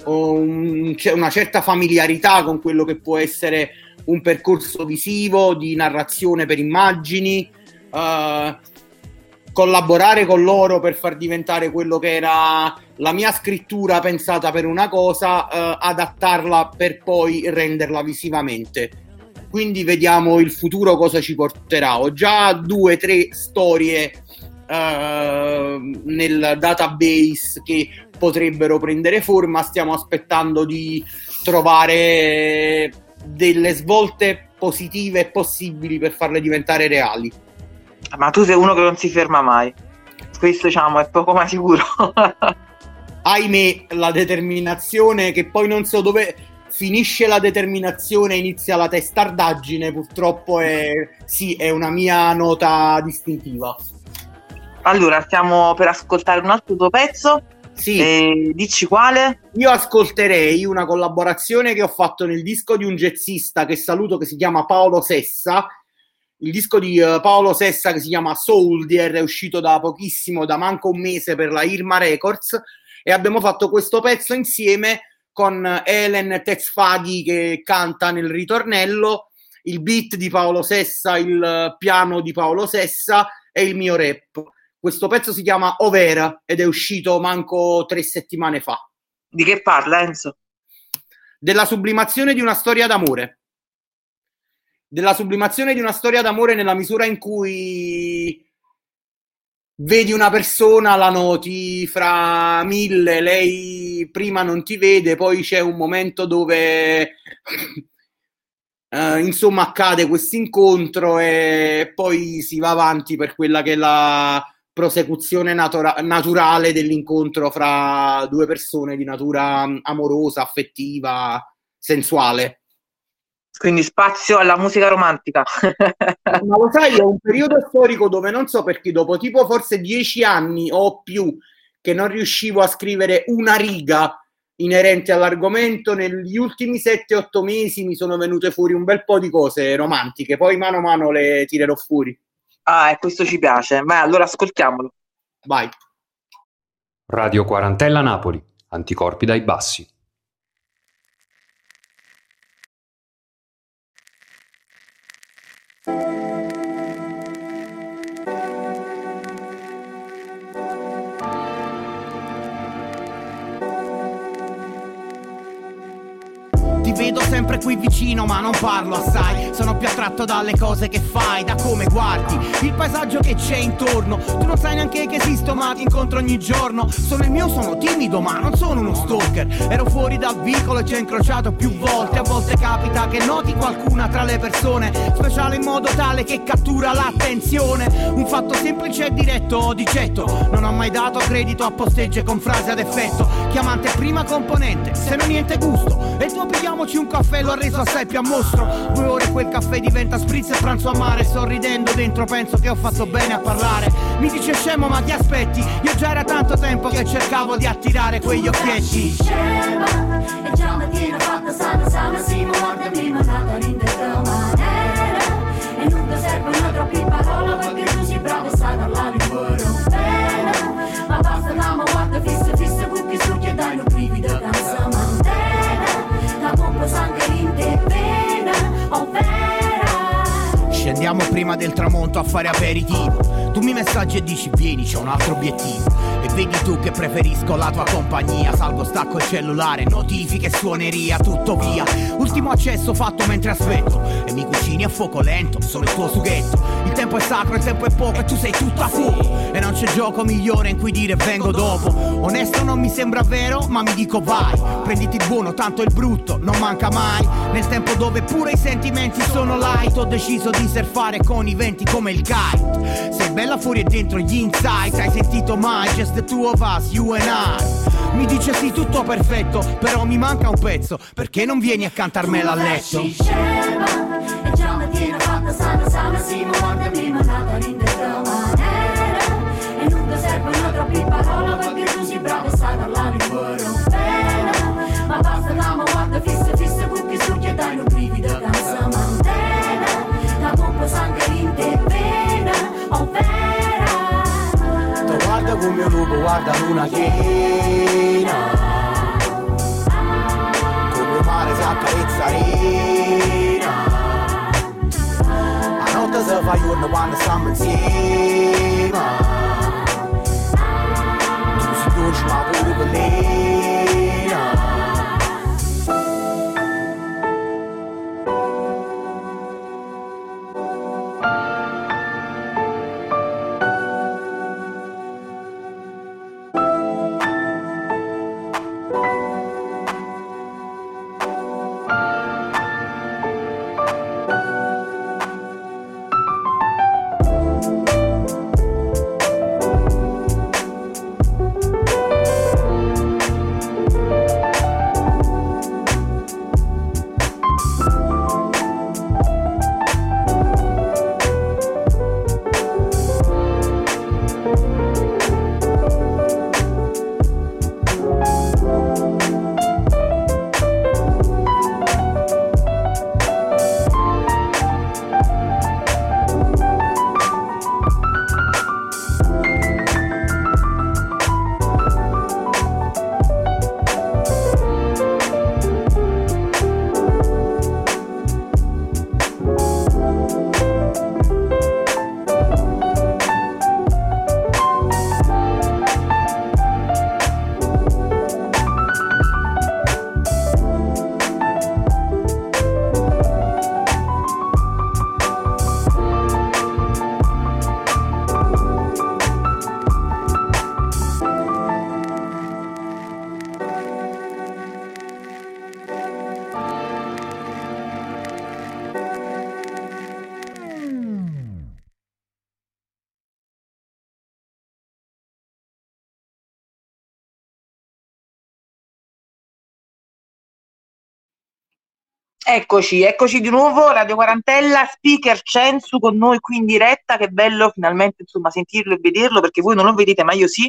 Speaker 3: un, una certa familiarità con quello che può essere un percorso visivo, di narrazione per immagini, uh, collaborare con loro per far diventare quello che era la mia scrittura pensata per una cosa, uh, adattarla per poi renderla visivamente. Quindi vediamo il futuro cosa ci porterà. Ho già due o tre storie uh, nel database che potrebbero prendere forma. Stiamo aspettando di trovare delle svolte positive e possibili per farle diventare reali.
Speaker 2: Ma tu sei uno che non si ferma mai, questo diciamo è poco ma sicuro.
Speaker 3: Ahimè, la determinazione, che poi non so dove finisce la determinazione e inizia la testardaggine, purtroppo è, sì, è una mia nota distintiva.
Speaker 2: Allora, stiamo per ascoltare un altro tuo pezzo.
Speaker 3: Sì.
Speaker 2: E dici quale?
Speaker 3: Io ascolterei una collaborazione che ho fatto nel disco di un jazzista che saluto, che si chiama Paolo Sessa. Il disco di uh, Paolo Sessa, che si chiama Soldier, è uscito da pochissimo, da manco un mese, per la Irma Records, e abbiamo fatto questo pezzo insieme con Helen Tesfaghi che canta nel ritornello, il beat di Paolo Sessa, il piano di Paolo Sessa e il mio rap. Questo pezzo si chiama Overa ed è uscito manco tre settimane fa.
Speaker 2: Di che parla, Enzo?
Speaker 3: Della sublimazione di una storia d'amore. Della sublimazione di una storia d'amore nella misura in cui vedi una persona, la noti fra mille, lei prima non ti vede, poi c'è un momento dove eh, insomma accade questo incontro e poi si va avanti per quella che è la prosecuzione natura- naturale dell'incontro fra due persone di natura amorosa, affettiva, sensuale.
Speaker 2: Quindi spazio alla musica romantica.
Speaker 3: Ma lo sai, è un periodo storico dove non so perché dopo tipo forse dieci anni o più che non riuscivo a scrivere una riga inerente all'argomento, negli ultimi sette otto mesi mi sono venute fuori un bel po' di cose romantiche, poi mano a mano le tirerò fuori.
Speaker 2: Ah, e questo ci piace. Vai, allora ascoltiamolo.
Speaker 3: Vai.
Speaker 1: Radio Quarantella Napoli, anticorpi dai bassi.
Speaker 10: Ti vedo sempre qui vicino ma non parlo assai. Sono più attratto dalle cose che fai, da come guardi il paesaggio che c'è intorno. Tu non sai neanche che esisto ma ti incontro ogni giorno. Sono il mio, sono timido ma non sono uno stalker. Ero fuori dal vicolo e ci ho incrociato più volte. A volte capita che noti qualcuna tra le persone, speciale in modo tale che cattura l'attenzione. Un fatto semplice e diretto di getto. Non ho mai dato credito a posteggi con frasi ad effetto. Chiamante prima componente, se non niente gusto. E tu pigliamoci un caffè, l'ho reso assai più a mostro. Due ore quel caffè diventa spritz e pranzo a mare. Sorridendo dentro penso che ho fatto bene a parlare. Mi dice scemo ma ti aspetti. Io già era tanto tempo che cercavo di attirare quegli occhietti.
Speaker 11: Scema e già mattina fatta sana sana. Si muove prima nata l'intera maniera. E non ti servono troppi parole perché tu sei bravo e sai parlare in cuore bene. Ma basta che mi guarda fissa fissa con chi su che dai un brivido canza mantena. La pompa sangue in te vena, ovvera.
Speaker 10: Scendiamo prima del tramonto a fare aperitivo. Tu mi messaggi e dici vieni, c'ho un altro obiettivo. E vedi tu che preferisco la tua compagnia. Salgo, stacco il cellulare, notifiche, suoneria, tutto via. Ultimo accesso fatto mentre aspetto. E mi cucini a fuoco lento, sono il tuo sughetto. Il tempo è sacro, il tempo è poco e tu sei tutto a fuoco. E non c'è gioco migliore in cui dire vengo dopo. Onesto non mi sembra vero, ma mi dico vai. Prenditi il buono, tanto il brutto non manca mai. Nel tempo dove pure i sentimenti sono light. Ho deciso di surfare con i venti come il kite. Sei bella fuori e dentro gli insight. Hai sentito mai just the two of us, you and I. Mi dice sì tutto perfetto, però mi manca un pezzo. Perché non vieni a cantarmela a letto?
Speaker 11: Scema e già mattina fatta sana sana. Si muove prima nata l'intera maniera. E non ti servono troppi parole perché tu sei bravo e sai parlare in cuore bene. Ma basta che mi guarda fissa fissa con chi su che dai un brivido canza mantena. La pompa sangue in te vena, ovvera.
Speaker 10: Ti guarda come un lupo guarda luna piena. Come il mare si accarezza arena. A notte si fa giorno quando stiamo insieme. Tu sei dolce ma pure velena.
Speaker 2: Eccoci, eccoci di nuovo, Radio Quarantella, speaker Censu con noi qui in diretta, che bello finalmente insomma sentirlo e vederlo, perché voi non lo vedete ma io sì,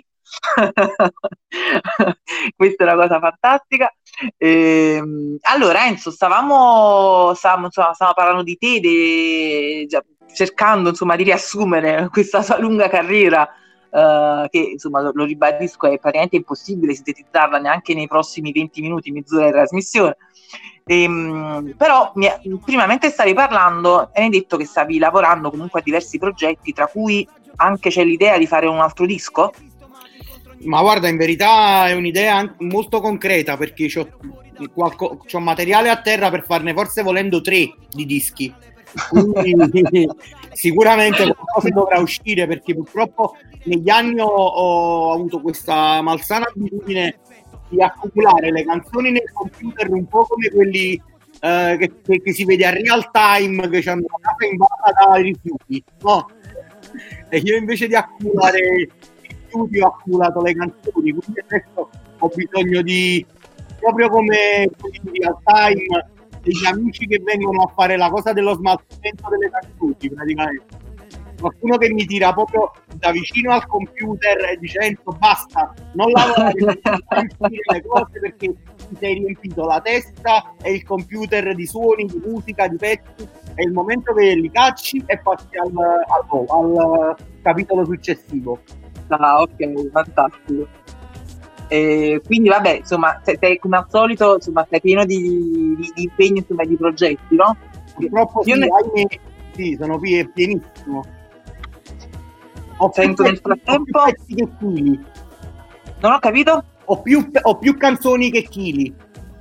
Speaker 2: questa è una cosa fantastica. Ehm, allora Enzo, stavamo, stavamo, insomma, stavamo parlando di te, de, cercando insomma di riassumere questa sua lunga carriera, Uh, che insomma lo, lo ribadisco è praticamente impossibile sintetizzarla neanche nei prossimi venti minuti, mezz'ora di trasmissione. Ehm, però mi, prima mentre stavi parlando hai detto che stavi lavorando comunque a diversi progetti, tra cui anche c'è l'idea di fare un altro disco?
Speaker 3: Ma guarda, in verità è un'idea molto concreta, perché c'ho, qualco, c'ho materiale a terra per farne forse volendo tre di dischi, quindi sicuramente qualcosa dovrà uscire, perché purtroppo negli anni ho, ho avuto questa malsana abitudine di accumulare le canzoni nel computer, un po' come quelli eh, che, che, che si vede a real time, che hanno la casa invasa dai rifiuti, no? E io invece di accumulare i rifiuti ho accumulato le canzoni, quindi adesso ho bisogno di, proprio come in real time, degli amici che vengono a fare la cosa dello smaltimento delle canzoni, praticamente. Qualcuno che mi tira proprio da vicino al computer e dicendo basta, non lavorare le cose, perché ti sei riempito la testa e il computer di suoni, di musica, di pezzi. È il momento che li cacci e passi al, al, al capitolo successivo.
Speaker 2: Ah, ok, fantastico. E quindi vabbè, insomma, sei, sei, come al solito, insomma, sei pieno di, di, di impegni, insomma, di progetti, no?
Speaker 3: Purtroppo sì, ne... ahimè, sì, sono pienissimo. Ho
Speaker 2: Sento
Speaker 3: più
Speaker 2: nel frattempo
Speaker 3: pezzi che chili.
Speaker 2: Non ho capito?
Speaker 3: Ho più, ho più canzoni che chili.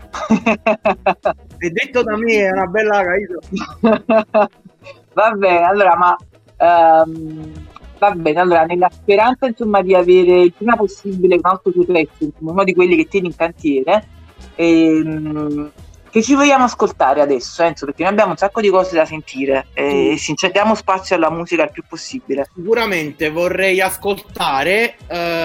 Speaker 3: E detto da me, è una bella capito?
Speaker 2: Vabbè, allora, ma um, va bene, allora, nella speranza insomma di avere il prima possibile un altro tuo pezzo, insomma, uno di quelli che tieni in cantiere, ehm, che ci vogliamo ascoltare adesso, Enzo, perché noi abbiamo un sacco di cose da sentire e sì, diamo spazio alla musica il più possibile.
Speaker 3: Sicuramente vorrei ascoltare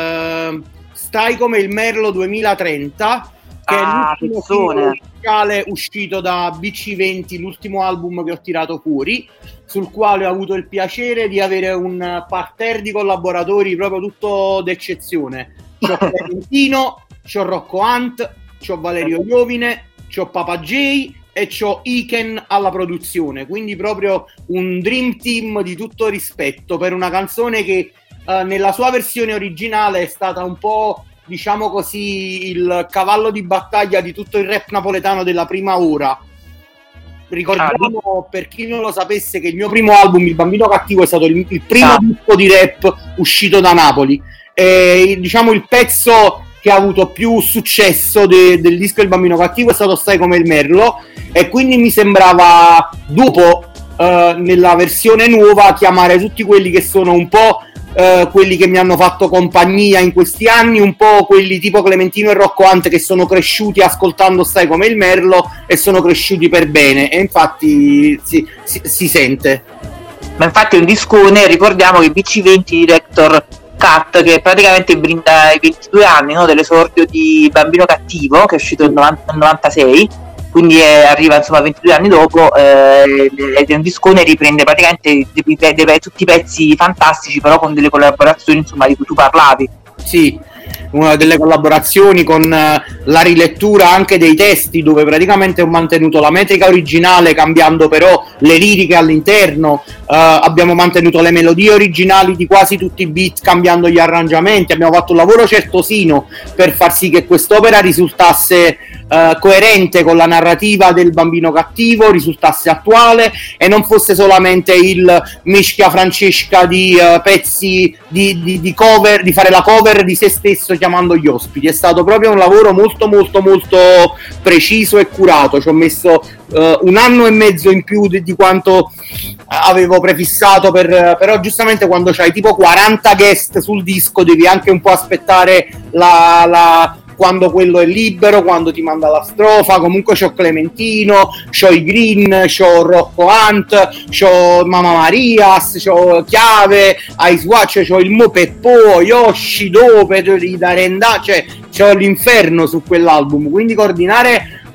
Speaker 3: uh, Stai come il Merlo duemilatrenta, che
Speaker 2: ah,
Speaker 3: è l'ultimo film ufficiale uscito da B C venti, l'ultimo album che ho tirato fuori, sul quale ho avuto il piacere di avere un parterre di collaboratori proprio tutto d'eccezione. C'ho Clementino, c'ho Rocco Hunt, c'ho Valerio Iovine, c'ho Papa J e c'ho Iken alla produzione, quindi proprio un dream team di tutto rispetto per una canzone che eh, nella sua versione originale è stata un po', diciamo così, il cavallo di battaglia di tutto il rap napoletano della prima ora. Ricordiamo, ah, per chi non lo sapesse, che il mio primo album, Il Bambino Cattivo, è stato il, il primo ah. disco di rap uscito da Napoli, e diciamo il pezzo che ha avuto più successo de, del disco Il Bambino Cattivo è stato Stai come il Merlo, e quindi mi sembrava dopo eh, nella versione nuova chiamare tutti quelli che sono un po' eh, quelli che mi hanno fatto compagnia in questi anni, un po' quelli tipo Clementino e Rocco Hunt, che sono cresciuti ascoltando Stai come il Merlo e sono cresciuti per bene, e infatti si, si, si sente.
Speaker 2: Ma infatti è un discone, ricordiamo che B C venti Director Cut, che praticamente brinda i ventidue anni, no, dell'esordio di Bambino Cattivo, che è uscito nel novantasei, quindi è, arriva insomma ventidue anni dopo, eh, ed è un discone, riprende praticamente dei, dei, dei, tutti i pezzi fantastici, però con delle collaborazioni insomma di cui tu parlavi.
Speaker 3: Sì, una delle collaborazioni con uh, la rilettura anche dei testi, dove praticamente ho mantenuto la metrica originale cambiando però le liriche all'interno, uh, abbiamo mantenuto le melodie originali di quasi tutti i beat cambiando gli arrangiamenti, abbiamo fatto un lavoro certosino per far sì che quest'opera risultasse uh, coerente con la narrativa del Bambino Cattivo, risultasse attuale e non fosse solamente il mischia Francesca di uh, pezzi di, di, di cover, di fare la cover di se stesso chiamando gli ospiti. È stato proprio un lavoro molto molto molto preciso e curato, ci ho messo uh, un anno e mezzo in più di, di quanto avevo prefissato, per, però giustamente quando c'hai tipo quaranta guest sul disco devi anche un po' aspettare la, la quando quello è libero, quando ti manda la strofa. Comunque c'ho Clementino, c'ho i Green, c'ho Rocco Hunt, c'ho Mamma Marias, c'ho Chiave, Ice Watch, c'ho il Mo Peppo, Yoshi, Dope, da Renda, cioè c'ho l'inferno su quell'album, quindi coordinare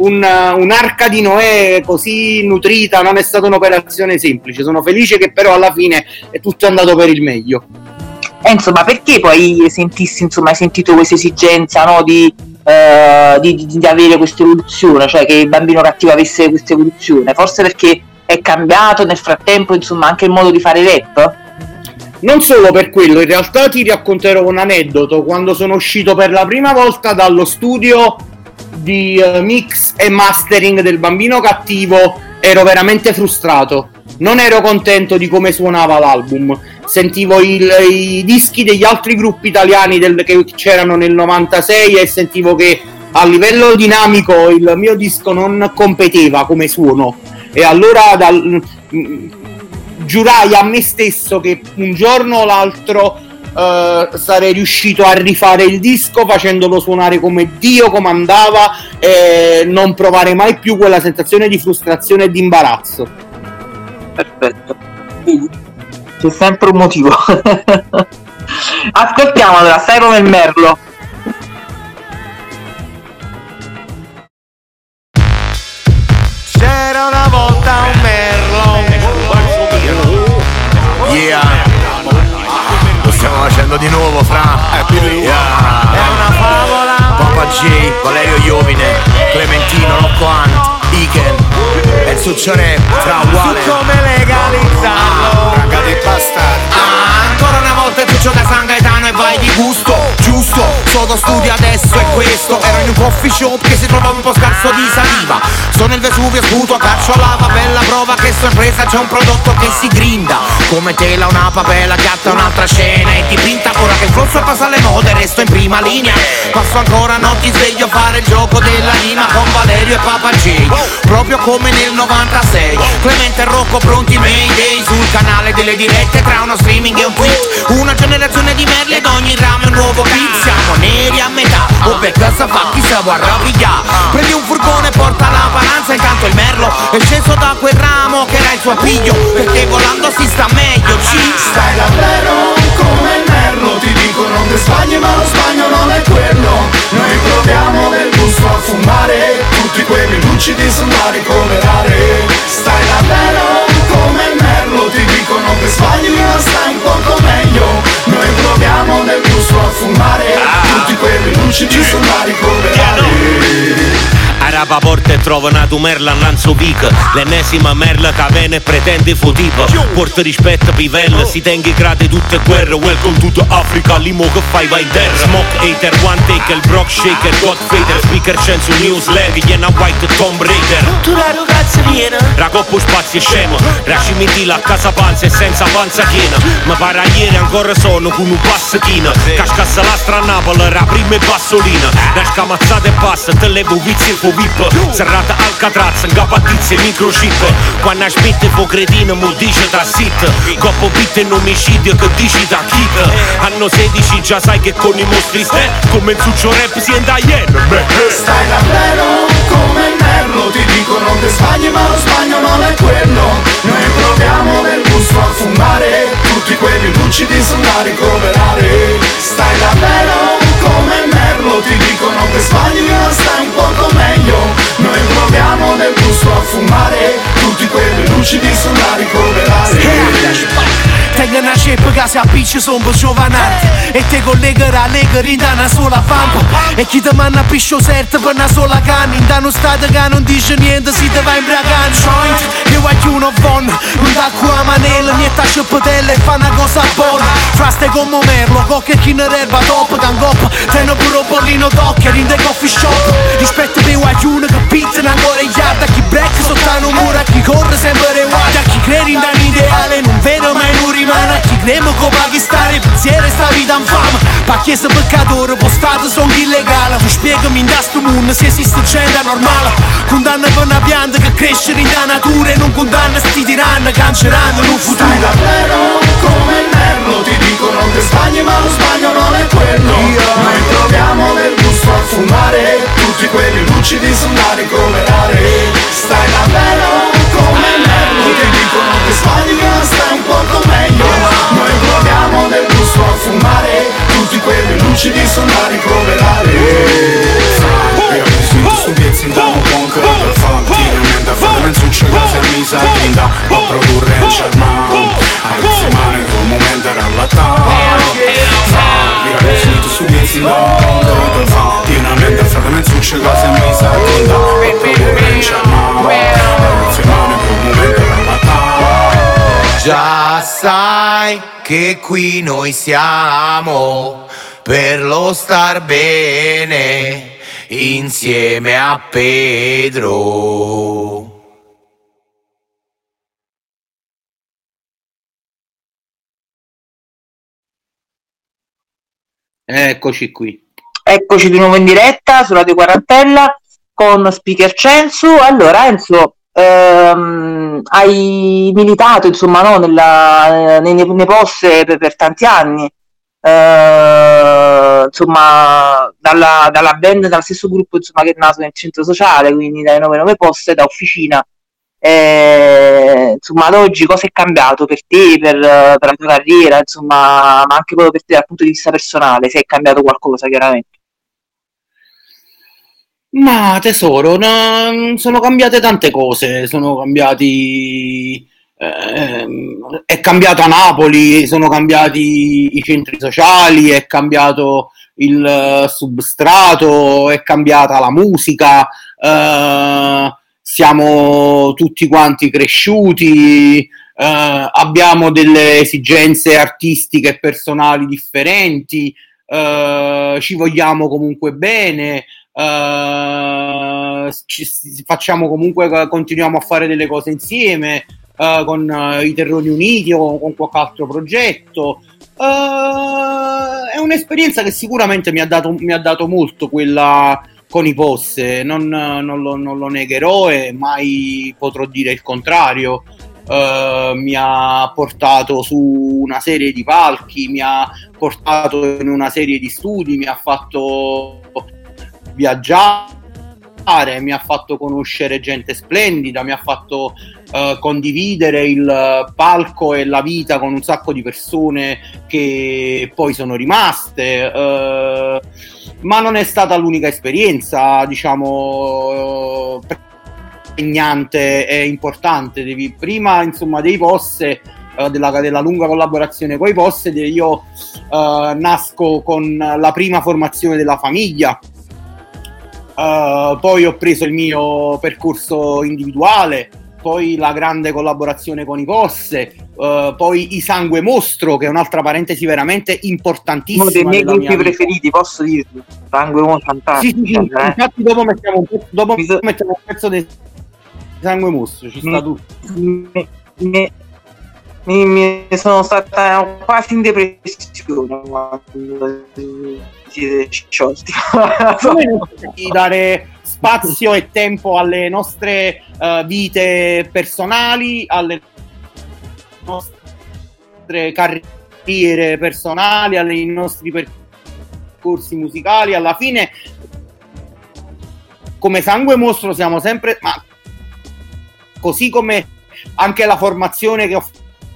Speaker 3: un, un'arca di Noè così nutrita non è stata un'operazione semplice. Sono felice che però alla fine è tutto andato per il meglio.
Speaker 2: Eh, insomma, perché poi sentissi, insomma, hai sentito questa esigenza, no, di, eh, di, di, di avere questa evoluzione, cioè che il bambino cattivo avesse questa evoluzione? Forse perché è cambiato nel frattempo, insomma, anche il modo di fare rap?
Speaker 3: Non solo per quello, in realtà ti racconterò un aneddoto. Quando sono uscito per la prima volta dallo studio di uh, mix e mastering del Bambino Cattivo ero veramente frustrato. Non ero contento di come suonava l'album. Sentivo il, i dischi degli altri gruppi italiani del, che c'erano nel novantasei e sentivo che a livello dinamico il mio disco non competeva come suono. E allora dal, mh, giurai a me stesso che un giorno o l'altro uh, sarei riuscito a rifare il disco facendolo suonare come Dio comandava e non provare mai più quella sensazione di frustrazione e di imbarazzo.
Speaker 2: Perfetto. C'è sempre un motivo. Ascoltiamo allora, stai come il merlo.
Speaker 12: C'era una volta un merlo. Yeah. Lo stiamo facendo di nuovo, fra. Yeah. È una favola. Papa J, Valerio Iovine, Clementino, Rocco Hunt, Iken. E il succio rap, fra uguale. Su come legalizzarlo. Raga di bastardi. Ah, ancora una volta tu da San Gaetano e vai di gusto. Giusto, solo studio adesso è questo. Ero in un coffee shop che si trova un po' scarso di saliva. Sono il Vesuvio, sputo a calcio lava. Bella prova che sorpresa, c'è un prodotto che si grinda. Come tela una papella, chiatta un'altra scena e dipinta. Ora che il flusso passa alle mode resto in prima linea. Passo ancora notti sveglio a fare il gioco della rima con Valerio e Papa J. Proprio come nel novantasei. Clemente e Rocco pronti Mayday sul canale delle dirette tra uno streaming e un tweet. Una generazione di merli ed ogni ramo è un nuovo beat. Siamo neri a metà, o per casa fa chi sa vuoi arrabbiare. Prendi un furgone, porta la pananza, intanto il merlo è sceso da quel ramo che era il suo appiglio. Perché volando si sta meglio, ci
Speaker 13: stai davvero come il merlo. Ti dicono che sbagli ma lo sbaglio non è quello. Noi proviamo del gusto a fumare. Tutti quelli lucidi sono da ricoverare. Stai davvero come il merlo. Ti dicono che sbagli ma stai un poco meglio. Noi proviamo del gusto a fumare. Tutti quelli lucidi sono da ricoverare.
Speaker 14: Araba porta e trova una tu merla annanzo vic. L'ennesima merla che viene e pretende fotipa. Porta rispetto pivella, si tenga grade tutte guerre. Welcome to the Africa, limo che fai vai in terra. Smoke hater, one take, il Brock shaker, Godfader. Speaker censo news leg, gliena white Tomb Raider.
Speaker 12: Tu la ragazza viene
Speaker 14: Racoppo spazio e scemo. Rascimitila a casa panza e senza panza piena. Ma para ieri ancora sono con un passetino. Cascassa la strana Napoli, la prima e bassolina. La scamazzata e passa, te levo vizi e V I P. Serrata Alcatraz, ingapatizia e microchip. Quando aspetta fo cretino mo dice tra sit. Coppo bit e omicidio che dici da kit. Anno sedici già sai che con i mostri stai. Come il succio rap si enda ieri.
Speaker 13: Stai davvero come il merlo. Ti dicono che sbagli ma lo sbaglio non è quello. Noi proviamo del gusto a fumare. Tutti quelli lucidi sono da ricoverare. Stai davvero come il merlo. Ti dicono che sbagli ma stai un poco meglio. Noi proviamo del gusto a fumare. Tutti quelli lucidi sono da ricoverare.
Speaker 10: Tengo una ceppa che si appiccia sono giovanati. E te collegherà leghi da una sola fampa. E chi ti manna piscio certo per una sola canna. In da uno stato che non dice niente si te va in bragano. Joint, io voglio uno von. Non da qua a manella, niente a scippatelle e fa una cosa buona. Fraste come merlo, cocche chi ne erba top. Tangop, tengo pure un bollino d'occhio in the coffee shop. Rispetto dei guaglioni che pizzano ancora i yard. A chi break sottano un muro, a chi corre sempre guarda. A chi crede in un ideale non vedo mai un rimane. A chi cremo con Pakistan e pensiero sta vita infame. Pa' chiesa peccatore, postato sono illegale. Tu spiegami in da sto mondo se esiste gente normale. Condanna per una pianta che cresce in da natura. E non condanna sti tiranni cancellando in un futuro.
Speaker 13: Stai davvero come il merlo. Ti dicono che sbagli ma lo sbaglio non è quello. Noi proviamo del gusto a fumare. Tutti quelli lucidi sono da ricoverare. Stai davvero come il merlo. Ti dicono che sbagli ma stai un poco meglio. Noi proviamo del gusto a fumare. Tutti quelli lucidi sono da ricoverare. Io mi sento sto pezzo in damo punk. produrre in Sharman. Alle settimane col momento era allattato. Mira che sento su dieci donde finalmente frate me succe cose mi sa conta. Produrre in Sharman. Alle settimane col momento era allattato.
Speaker 12: Già sai che qui noi siamo per lo star bene insieme a Pedro.
Speaker 3: Eccoci qui.
Speaker 2: Eccoci di nuovo in diretta su Radio Quarantella con Speaker Censu. Allora Enzo, ehm, hai militato insomma no, nella, nei, nei posse per, per tanti anni, eh, insomma dalla, dalla band, dal stesso gruppo insomma, che è nato nel centro sociale, quindi dalle nove nove poste, da Officina. Eh, insomma ad oggi cosa è cambiato per te, per, per la tua carriera, insomma, ma anche proprio per te dal punto di vista personale, se è cambiato qualcosa chiaramente?
Speaker 3: Ma tesoro, no, sono cambiate tante cose, sono cambiati, ehm, è cambiata Napoli, sono cambiati i centri sociali, è cambiato il eh, substrato, è cambiata la musica, eh, siamo tutti quanti cresciuti, eh, abbiamo delle esigenze artistiche e personali differenti, eh, ci vogliamo comunque bene. Uh, ci, facciamo comunque, continuiamo a fare delle cose insieme uh, con uh, i Terroni Uniti o con qualche altro progetto. Uh, è un'esperienza che sicuramente mi ha dato, mi ha dato molto, quella con i Posse, non, non, lo, non lo negherò e mai potrò dire il contrario. Uh, mi ha portato su una serie di palchi, mi ha portato in una serie di studi, mi ha fatto viaggiare, mi ha fatto conoscere gente splendida, mi ha fatto uh, condividere il palco e la vita con un sacco di persone che poi sono rimaste, uh, ma non è stata l'unica esperienza, diciamo, uh, pregnante e importante. Devi, prima insomma dei Posse, uh, della, della lunga collaborazione con i Posse, io uh, nasco con la prima formazione della famiglia. Uh, poi ho preso il mio percorso individuale, poi la grande collaborazione con i Posse, uh, poi i Sangue Mostro, che è un'altra parentesi veramente importantissima.
Speaker 2: Uno dei miei gruppi preferiti, posso dirlo. Sangue Mostro, fantastico.
Speaker 3: Sì, sì, sì. Eh. Infatti dopo mettiamo un pezzo, dopo so... mettiamo un pezzo di Sangue Mostro, ci sta mi, tutto.
Speaker 2: Mi, mi, mi, mi sono stata quasi in depressione quando siete sciolti.
Speaker 3: Di dare spazio e tempo alle nostre uh, vite personali, alle nostre carriere personali, ai nostri percorsi musicali. Alla fine, come Sangue Mostro, siamo sempre, ma così come anche la formazione che ho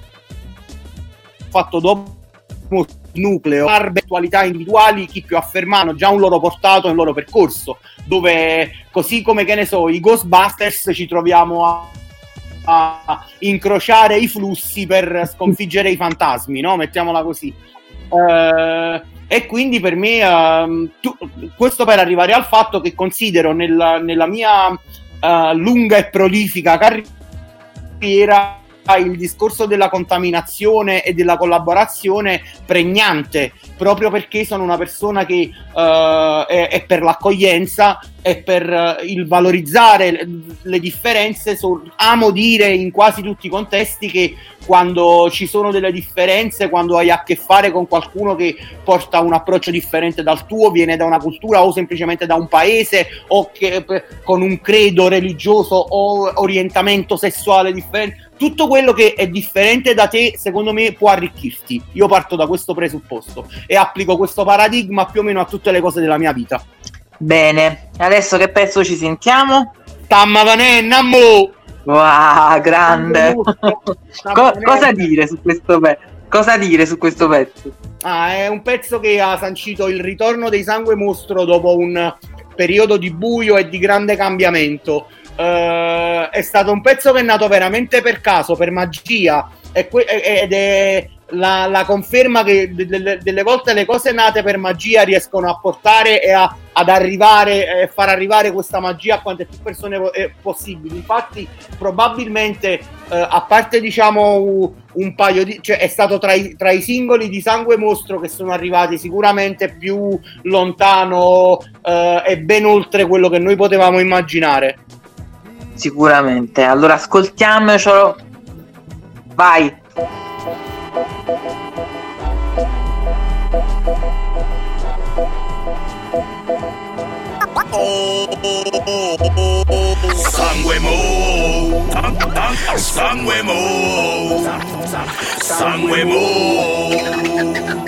Speaker 3: fatto dopo nucleo, attualità individuali, chi più affermato, già un loro portato, un loro percorso, dove così come, che ne so, i Ghostbusters, ci troviamo a, a incrociare i flussi per sconfiggere i fantasmi, no? Mettiamola così. Eh, e quindi per me, eh, tu, questo per arrivare al fatto che considero nella, nella mia eh, lunga e prolifica carriera il discorso della contaminazione e della collaborazione pregnante, proprio perché sono una persona che uh, è, è per l'accoglienza e per uh, il valorizzare le, le differenze. So, amo dire in quasi tutti i contesti che quando ci sono delle differenze, quando hai a che fare con qualcuno che porta un approccio differente dal tuo, viene da una cultura o semplicemente da un paese, o che con un credo religioso o orientamento sessuale differente, tutto quello che è differente da te, secondo me, può arricchirti. Io parto da questo presupposto e applico questo paradigma più o meno a tutte le cose della mia vita.
Speaker 2: Bene, adesso che pezzo ci sentiamo?
Speaker 3: Tamma Vanenna, mo!
Speaker 2: Wow, grande! Co- cosa dire su questo pezzo? Cosa dire su questo pezzo?
Speaker 3: Ah, è un pezzo che ha sancito il ritorno dei Sangue Mostro dopo un periodo di buio e di grande cambiamento. eh, è stato un pezzo che è nato veramente per caso, per magia, e que- ed è la, la conferma che delle, delle volte le cose nate per magia riescono a portare e a, ad arrivare e eh, far arrivare questa magia a quante più persone po- eh, possibili. Infatti probabilmente eh, a parte diciamo un, un paio di, cioè è stato tra i, tra i singoli di Sangue Mostro che sono arrivati sicuramente più lontano eh, e ben oltre quello che noi potevamo immaginare.
Speaker 2: Sicuramente. Allora ascoltiamocelo, vai.
Speaker 13: Sangue mo, sangue mo, sangue mo.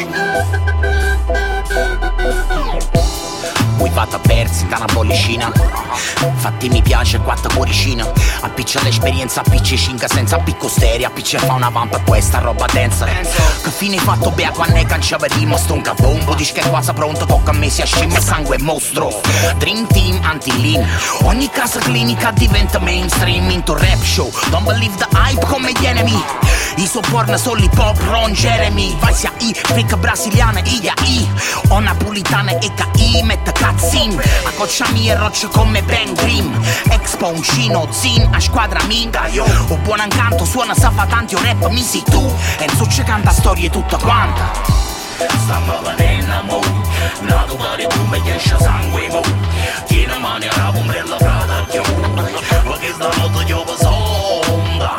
Speaker 6: Voi fate a persi da una bollicina, infatti mi piace quattro cuoricina. Appiccia l'esperienza, appiccia cinque senza picco stereo, appiccia fa una vampa questa roba densa. Che fine hai fatto bea quando è canciava rima, stonca bombo, dici che è quasi pronto, tocca a me si ascimma, sangue mostro. Dream team anti-lean, ogni casa clinica diventa mainstream, into rap show, don't believe the hype come gli enemy. I sopporna solo hip hop, Ron Jeremy, vai sia I, freak brasiliana, ia I, o napolitana e K I, mette cazzin, accocciami e rocce come Ben Grimm, Expo, uncino, zin, a squadra minga, io, o buon incanto, suona sa fa tanti o rap, mi si tu, e in succe canta storie tutta quanta.
Speaker 13: Stiamo venendo mo, nato pare come che esce sangue mo, tiene mani a rabo umbrella prata chiù, ma che sta notte io sonda,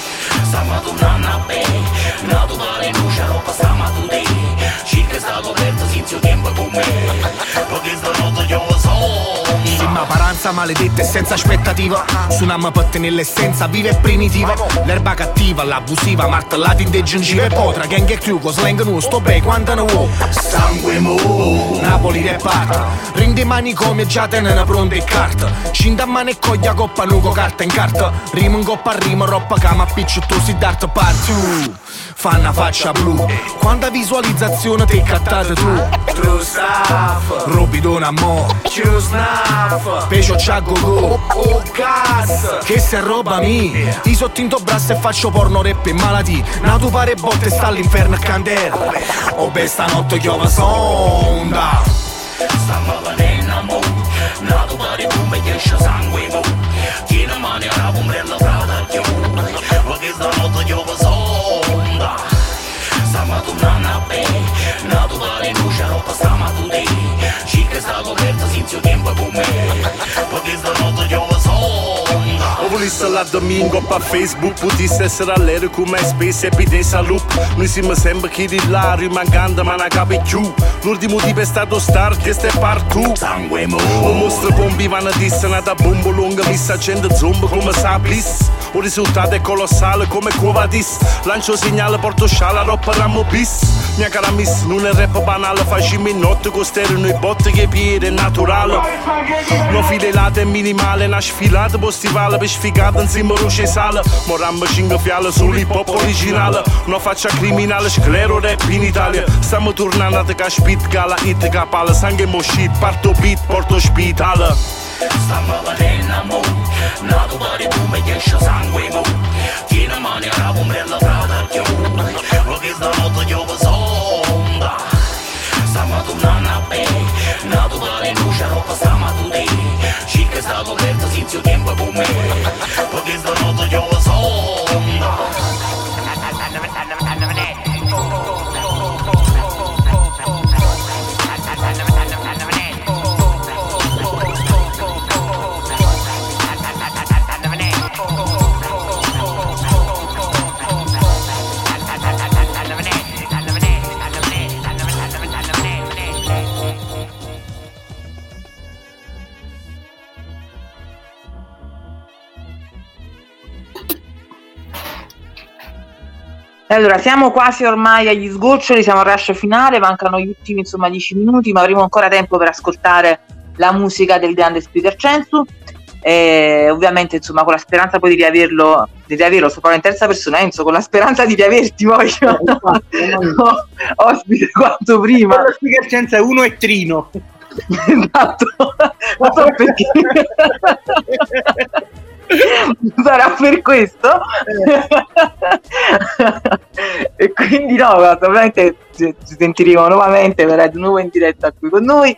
Speaker 13: stiamo tornando a be, nato pare luce roba stiamo a tutti, circa sta coperta senza tempo con me, ma che sta notte io sonda.
Speaker 12: Simma paranza maledetta e senza aspettativa, suonamma per tenere l'essenza viva e primitiva. L'erba cattiva, l'abusiva, martellati in de gengive potra, gang e truco, slang nu, sto break, quanta ne vuoi?
Speaker 13: Sangue mo,
Speaker 12: Napoli repart, rende manicomi e già tenene pronte e carta, scinda a mano e coglia coppa nuco, carta in carta, rima in coppa rima, roppa cama, piccio tu si dart part, fa una faccia blu, quanta visualizzazione ti hai cattata tu?
Speaker 13: True stuff,
Speaker 12: Robidona mo,
Speaker 13: true snuff,
Speaker 12: Pecio c'ha go oh gas, che se roba mi, ti sottinto brasso e faccio porno rap e malati, nato pare botte sta all'inferno a candela, oh beh stanotte chiova sonda.
Speaker 13: stiamo venendo mo, nato pare come che esce sangue mo, tiene mani a rabo umbrella prata chiù, ma che stanotte io sonda, stiamo tornando a be, nato pare luce roba stiamo a tutti, circa sta coperta senza tempo con me, ma che stanotte io sonda.
Speaker 15: O volesse la domingo per Facebook, potesse essere all'aereo come MySpace e pidesse a loop. Noi siamo sempre chi di là, rimangando ma non capi più. L'ultimo tipo è stato star, questo è partout.
Speaker 13: Sangue mo,
Speaker 15: o mostra bombi vanno dissonata bombo lunga, missa gente zombie come sa bliss. O risultato è colossale come Covadis. Lancio segnale, porto sciala, roba ramo bis. Mia cara miss, non è rap banale, facciamo in notte con stereo, noi botte che piede è naturale. Non fidelate è minimale, una sfilata postivale per sfigata insieme a luce e sale. Morammo cinque fiale sull'hip hop originale. Una faccia criminale, sclero rap in Italia. Stiamo tornando a te ca spit, gala, hit, capale, sangue mo shit, parto beat, porto spitale.
Speaker 13: Stiamo venendo mo, nato pare come che esce sangue mo, tiene mani a rabo umbrella prata chiù, ma che stanotte io sonda, stiamo tornando a be, nato pare luce roba stiamo a tutti, circa sta coperta senza tempo con me, ma che stanotte io sonda.
Speaker 2: Allora, siamo quasi ormai agli sgoccioli, siamo al rush finale, mancano gli ultimi insomma dieci minuti, ma avremo ancora tempo per ascoltare la musica del grande speaker Censu. E ovviamente insomma con la speranza poi di riaverlo, di riaverlo, sto parlando in terza persona, Enzo, con la speranza di riaverti poi no, ospite quanto prima.
Speaker 3: Lo speaker Censu è uno e Trino.
Speaker 2: Esatto, non so perché. Sarà per questo. E quindi no, ovviamente ci sentiremo nuovamente, verrà di nuovo in diretta qui con noi.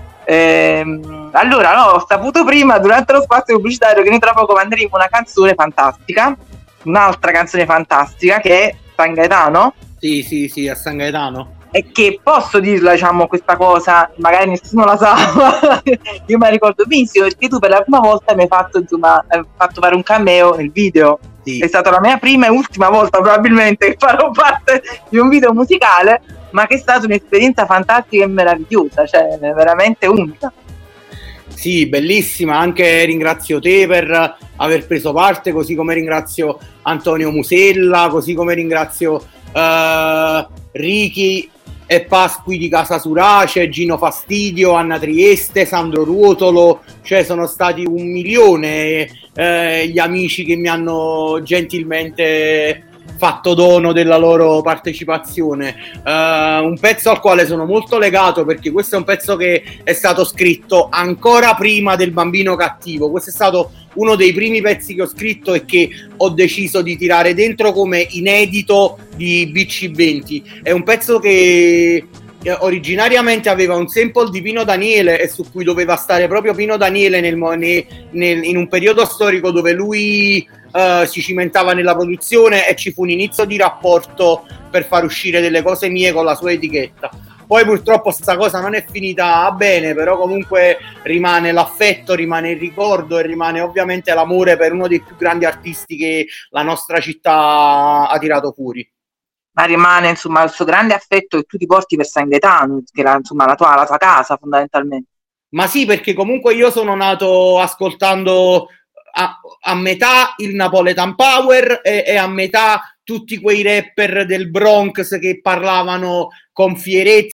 Speaker 2: Ehm, allora, no, ho saputo prima durante lo spazio pubblicitario che noi tra poco manderemo una canzone fantastica, un'altra canzone fantastica che è San Gaetano.
Speaker 3: Sì, sì, sì, a San Gaetano.
Speaker 2: E che posso dirla, diciamo, questa cosa, magari nessuno la sa, io me la ricordo benissimo perché tu per la prima volta mi hai fatto, insomma, hai fatto fare un cameo nel video. Sì. È stata la mia prima e ultima volta probabilmente che farò parte di un video musicale, ma che è stata un'esperienza fantastica e meravigliosa, cioè veramente unica.
Speaker 3: Sì, bellissima, anche ringrazio te per aver preso parte, così come ringrazio Antonio Musella, così come ringrazio uh, Ricky e Pasqui di Casa Surace, Gino Fastidio, Anna Trieste, Sandro Ruotolo, cioè sono stati un milione eh, gli amici che mi hanno gentilmente fatto dono della loro partecipazione. Uh, un pezzo al quale sono molto legato perché questo è un pezzo che è stato scritto ancora prima del Bambino Cattivo. Questo è stato uno dei primi pezzi che ho scritto e che ho deciso di tirare dentro come inedito di B C venti. È un pezzo che originariamente aveva un sample di Pino Daniele e su cui doveva stare proprio Pino Daniele nel, nel, in un periodo storico dove lui uh, si cimentava nella produzione e ci fu un inizio di rapporto per far uscire delle cose mie con la sua etichetta. Poi purtroppo sta cosa non è finita bene, però comunque rimane l'affetto, rimane il ricordo e rimane ovviamente l'amore per uno dei più grandi artisti che la nostra città ha tirato fuori.
Speaker 2: Ma rimane insomma il suo grande affetto che tu ti porti per San Gaetano, che è insomma la tua, la tua casa fondamentalmente.
Speaker 3: Ma sì, perché comunque io sono nato ascoltando a, a metà il Napoletan Power e, e a metà tutti quei rapper del Bronx che parlavano con fierezza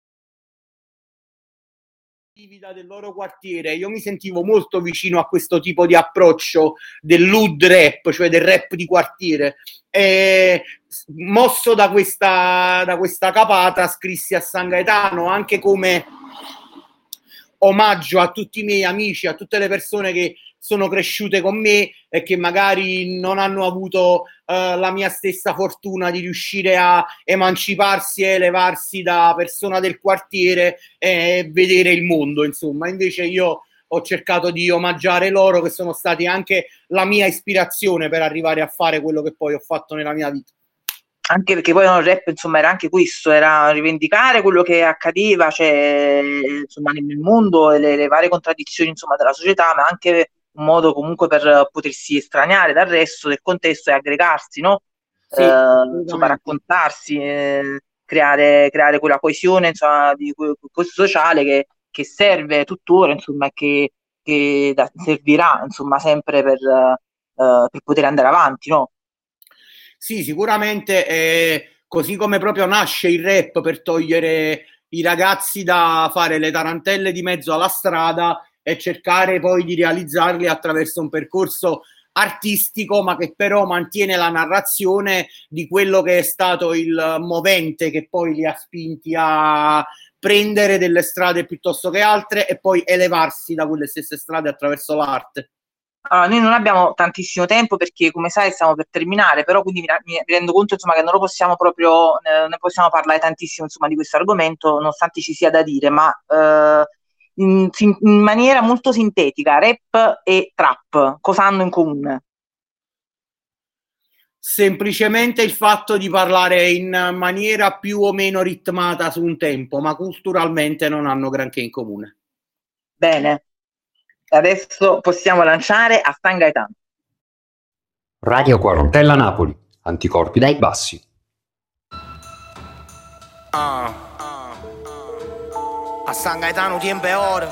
Speaker 3: del loro quartiere. Io mi sentivo molto vicino a questo tipo di approccio dell'hood rap, cioè del rap di quartiere, e mosso da questa, da questa capata scrissi a San Gaetano anche come omaggio a tutti i miei amici, a tutte le persone che sono cresciute con me e che magari non hanno avuto uh, la mia stessa fortuna di riuscire a emanciparsi e elevarsi da persona del quartiere e vedere il mondo, insomma. Invece io ho cercato di omaggiare loro, che sono stati anche la mia ispirazione per arrivare a fare quello che poi ho fatto nella mia vita.
Speaker 2: Anche perché poi il rap, insomma, era anche questo, era rivendicare quello che accadeva, cioè, insomma, nel mondo e le, le varie contraddizioni, insomma, della società, ma anche un modo comunque per potersi estraniare dal resto del contesto e aggregarsi, no? Sì, eh, insomma, raccontarsi, eh, creare, creare quella coesione, insomma, di questo sociale che, che serve tuttora, insomma, che, che da, servirà, insomma, sempre per, eh, per poter andare avanti, no?
Speaker 3: Sì, sicuramente, eh, così come proprio nasce il rap per togliere i ragazzi da fare le tarantelle di mezzo alla strada e cercare poi di realizzarli attraverso un percorso artistico, ma che però mantiene la narrazione di quello che è stato il movente che poi li ha spinti a prendere delle strade piuttosto che altre e poi elevarsi da quelle stesse strade attraverso l'arte.
Speaker 2: Allora, noi non abbiamo tantissimo tempo perché, come sai, stiamo per terminare, però quindi mi, mi rendo conto, insomma, che non lo possiamo proprio, eh, ne possiamo parlare tantissimo, insomma, di questo argomento, nonostante ci sia da dire, ma eh, in, in maniera molto sintetica, rap e trap, cosa hanno in comune?
Speaker 3: Semplicemente il fatto di parlare in maniera più o meno ritmata su un tempo, ma culturalmente non hanno granché in comune.
Speaker 2: Bene. Adesso possiamo lanciare a San Gaetano.
Speaker 1: Radio Quarantella Napoli, anticorpi dai bassi.
Speaker 12: Ah, a San Gaetano tempo e ora,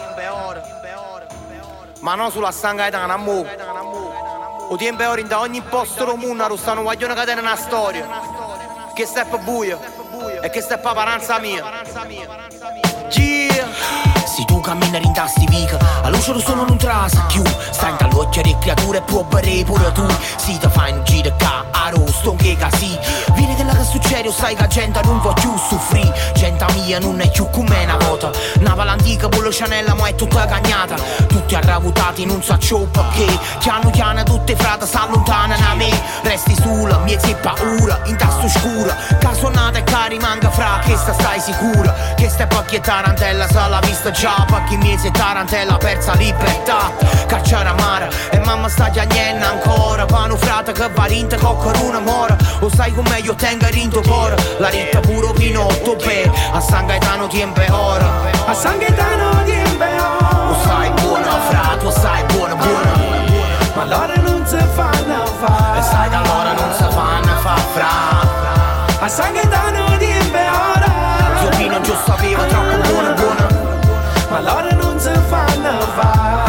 Speaker 12: ma non solo a San Gaetano, amore. O tempo e ora in da ogni posto del mondo arrostano un guaglione che tiene una storia. Che sta per buio e che sta per paranza mia. Yeah. Se tu cammini in tasti vica, a luce lo sono non trasa più. Stai dall'occhio delle creature e può bere pure tu. Si ti fai un giro qua, a rosto che casi. Vieni che la
Speaker 6: che succede, sai che gente non va più soffrì. Gente mia non è più come una volta. Nava l'antica con la Chanel ma è tutta cagnata. Tutti arravutati non so ciò perché. Piano piano tutte frate s'allontanano da me. Resti sulla mia c'è paura, in tasto scura. Casonata e cari manca fra, che sta stai sicura. Che stai pacchi e tarantella, sa la vista già. Pacchi miei e tarantella, persa libertà. Cacciare amara, e mamma sta chiagnendo ancora. Pano frate che va rinta coccaruna mora. O sai come io tengo rinto cuore. La ritta puro pinotto per a San Gaetano tiempe ora.
Speaker 13: A San Gaetano tiempe ora.
Speaker 6: O sai buona frate, o sai buona buona.
Speaker 13: Ma allora non si fanno fa.
Speaker 6: E sai da allora non si fanno fa fra.
Speaker 13: A San Gaetano tiempe ora.
Speaker 6: Io qui non giusto sapeva troppo buona buona.
Speaker 13: Ma allora non si fanno fa.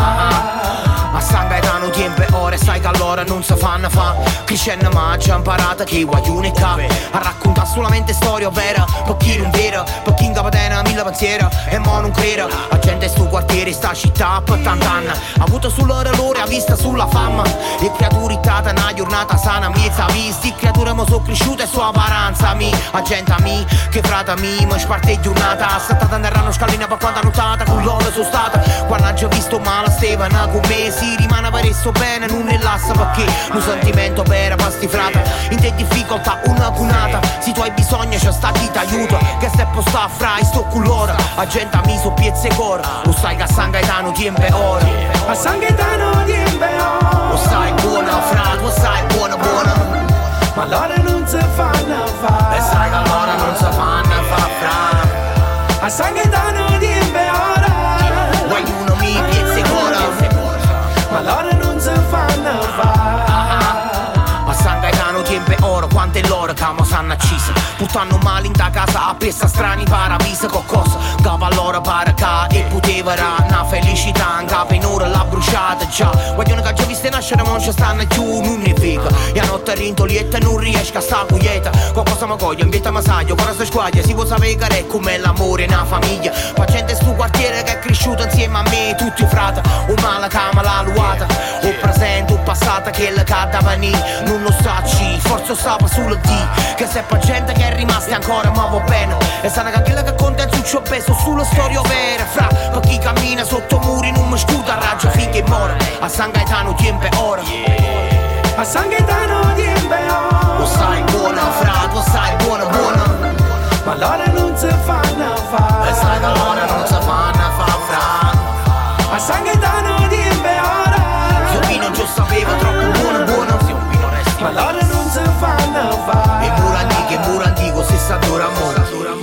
Speaker 6: A San Gaetano tiempe ore, sai che allora non si fanno fa. Crescendo ma ci ha imparato che guaglione cave. A raccontare solamente storie vera, per chi non vera. Per chi in capatena mille pensieri e mo non crede. La gente sto quartiere, sta città per tant'anni. Ha avuto sulla dolore, ha vista sulla fama. E creature tata una giornata sana, miezza visti. Creature mo sono cresciute e sua apparenza mi. A gente a mi, che frata mi, mi sparte giornata. Settata andranno scalina per quanta notata. Con loro sono stata, quando ha già visto male Stefano con me. Si rimane parecchio bene, non è lassa perché un sentimento per pasti frata. In te difficoltà una cunata. Se tu hai bisogno c'è sta chi t'aiuta. Che se posta fra e sto con loro. A gente a mi so piezze cora. Lo sai che a San Gaetano tiempe ora.
Speaker 13: A San Gaetano tiempe ora.
Speaker 6: Lo sai buona frate, lo sai buona buona.
Speaker 13: Ma allora non si fanno fa.
Speaker 6: E sai che allora non si fanno fa fra.
Speaker 13: A San Gaetano tiempe ora.
Speaker 6: Guagliuno mi piezze cora.
Speaker 13: Ma allora non si fanno fa.
Speaker 6: A San Gaetano tiempe oro, quante l'ora che mo sanno accisa. Puttano male in ta casa, a pessa strani paravisa qualcosa. Capa allora para ca e poteva ra. Una felicità in capo in ora l'ha bruciata già. Guaglione che già viste nascere ma non ci stanno più, non ne vega. E a notte rintolietta non riesco a sta quieta. Qualcosa mi coglie, in vita mi saglio, ora si squaglia. Si può sapere che è come l'amore in una famiglia. Pa' gente sto quartiere che è cresciuto insieme a me, tutti frate. O male che me l'ha luata. O presente o passata che la cade a venì. Non lo sacci, forse stava sulla D. Che se pa' gente che è rimasta ancora ma va bene. E sanno che quella che conta il succio peso sulla storia vera. Fra, per chi cammina sotto muri non mi scuda raggio finché muore. A San Gaetano tiempe ora.
Speaker 13: A San Gaetano tiempe ora.
Speaker 6: Lo sai buona frate, lo sai buona buona.
Speaker 13: Ma allora non si fanno fa.
Speaker 6: E sai che allora non si fanno fa fra.
Speaker 13: A San Gaetano tiempe ora.
Speaker 6: Io qui non giusto sapeva troppo buona buona.
Speaker 13: Ma allora non si fanno fa.
Speaker 6: E muro antico, e muro antico, si sta dura amore.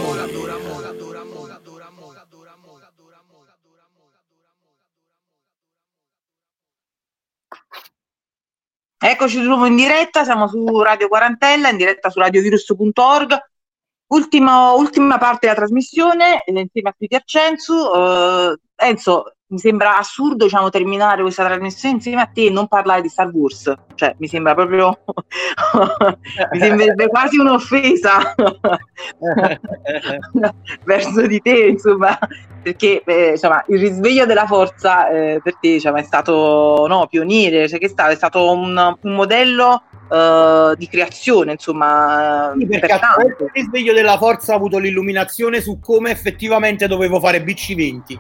Speaker 2: Eccoci di nuovo in diretta, siamo su Radio Quarantella, in diretta su radiovirus punto org. Ultima, ultima parte della trasmissione, insieme a Peter Censu. Uh, Enzo, mi sembra assurdo, diciamo, terminare questa trasmissione insieme a te e non parlare di Star Wars. Cioè, mi sembra proprio mi sembrerebbe quasi un'offesa verso di te, insomma, perché eh, insomma, il risveglio della forza eh, per te, diciamo, è stato no, pioniere, cioè che è stato, è stato un, un modello uh, di creazione, insomma.
Speaker 3: Sì, perché attraverso il risveglio della forza ho avuto l'illuminazione su come effettivamente dovevo fare B C venti.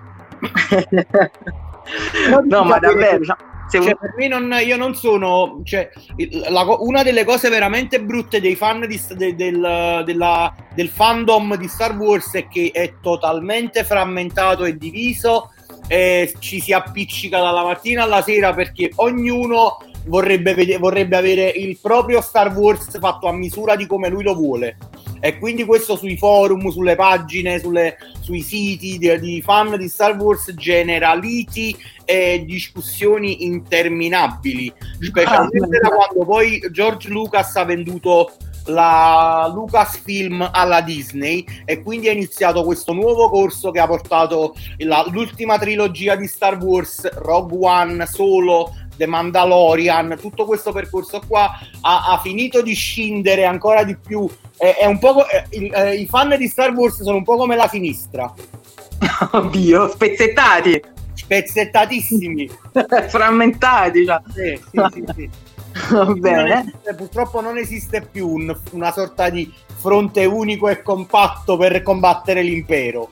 Speaker 2: No, ma davvero, cioè,
Speaker 3: cioè, per me non, io non sono, cioè, la, una delle cose veramente brutte dei fan di, de, del, della, del fandom di Star Wars è che è totalmente frammentato e diviso e ci si appiccica dalla mattina alla sera perché ognuno vorrebbe, vede, vorrebbe avere il proprio Star Wars fatto a misura di come lui lo vuole. E quindi questo sui forum, sulle pagine, sulle, sui siti di, di fan di Star Wars genera liti e discussioni interminabili, specialmente da quando poi George Lucas ha venduto la Lucasfilm alla Disney e quindi è iniziato questo nuovo corso che ha portato la, l'ultima trilogia di Star Wars, Rogue One, Solo, The Mandalorian, tutto questo percorso qua ha, ha finito di scindere ancora di più. È, è un po' eh, il, eh, i fan di Star Wars sono un po' come la sinistra.
Speaker 2: Oddio, spezzettati,
Speaker 3: spezzettatissimi,
Speaker 2: frammentati, cioè.
Speaker 3: Sì, sì, sì, sì.
Speaker 2: Bene.
Speaker 3: Purtroppo non esiste più un, una sorta di fronte unico e compatto per combattere l'impero.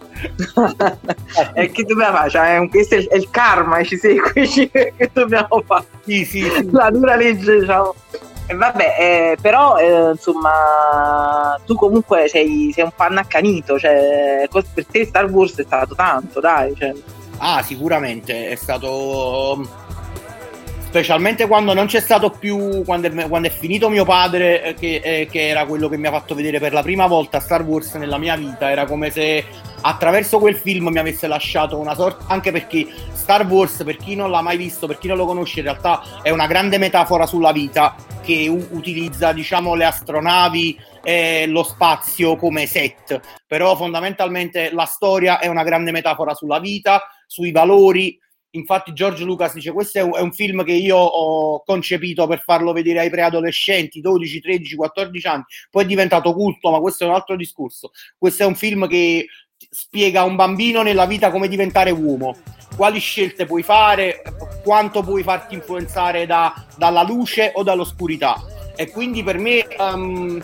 Speaker 2: E che dobbiamo fare? Cioè, questo è il, è il karma, ci segue, che dobbiamo fare.
Speaker 3: Sì, sì, sì.
Speaker 2: La dura legge, diciamo. E vabbè, eh, però eh, insomma, tu comunque sei, sei un fan accanito, cioè per te Star Wars è stato tanto, dai. Cioè.
Speaker 3: Ah, sicuramente, è stato... Specialmente quando non c'è stato più, quando è, quando è finito mio padre, che, eh, che era quello che mi ha fatto vedere per la prima volta Star Wars nella mia vita, era come se attraverso quel film mi avesse lasciato una sorta, anche perché Star Wars, per chi non l'ha mai visto, per chi non lo conosce, in realtà è una grande metafora sulla vita che u- utilizza, diciamo, le astronavi e lo spazio come set, però fondamentalmente la storia è una grande metafora sulla vita, sui valori. Infatti George Lucas dice: questo è un, è un film che io ho concepito per farlo vedere ai preadolescenti, dodici, tredici, quattordici anni, poi è diventato culto, ma questo è un altro discorso. Questo è un film che spiega a un bambino nella vita come diventare uomo, quali scelte puoi fare, quanto puoi farti influenzare da, dalla luce o dall'oscurità. E quindi per me um,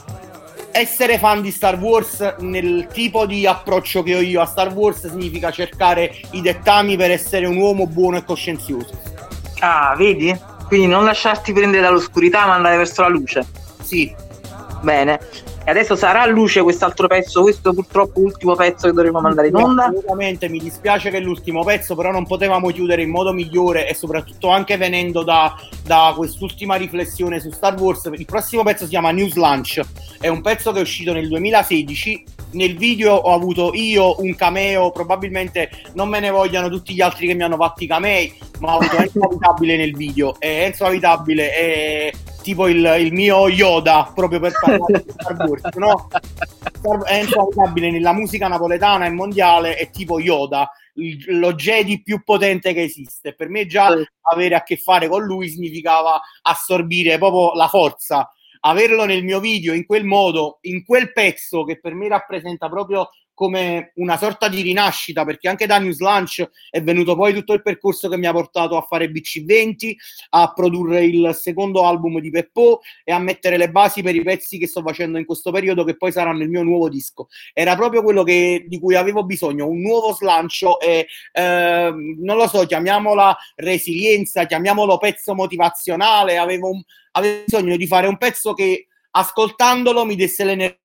Speaker 3: essere fan di Star Wars nel tipo di approccio che ho io a Star Wars significa cercare i dettami per essere un uomo buono e coscienzioso.
Speaker 2: Ah, vedi? Quindi non lasciarti prendere dall'oscurità ma andare verso la luce.
Speaker 3: Sì.
Speaker 2: Bene. E adesso sarà a luce quest'altro pezzo, questo purtroppo ultimo pezzo che dovremo mandare in onda.
Speaker 3: Assolutamente, mi dispiace che è l'ultimo pezzo, però non potevamo chiudere in modo migliore, e soprattutto anche venendo da, da quest'ultima riflessione su Star Wars. Il prossimo pezzo si chiama News Launch, è un pezzo che è uscito nel duemilasedici. Nel video ho avuto io un cameo, probabilmente non me ne vogliano tutti gli altri che mi hanno fatto i camei, ma ho avuto Enzo Avitabile nel video, e Enzo Avitabile è tipo il, il mio Yoda, proprio per parlare di Star Wars, no? Enzo Avitabile nella musica napoletana e mondiale è tipo Yoda, lo Jedi più potente che esiste. Per me già avere a che fare con lui significava assorbire proprio la forza. Averlo nel mio video in quel modo, in quel pezzo che per me rappresenta proprio come una sorta di rinascita, perché anche da News Launch è venuto poi tutto il percorso che mi ha portato a fare B C venti, a produrre il secondo album di Peppo e a mettere le basi per i pezzi che sto facendo in questo periodo, che poi saranno il mio nuovo disco. Era proprio quello che, di cui avevo bisogno, un nuovo slancio e eh, non lo so, chiamiamola resilienza, chiamiamolo pezzo motivazionale. Avevo, un, avevo bisogno di fare un pezzo che ascoltandolo mi desse l'energia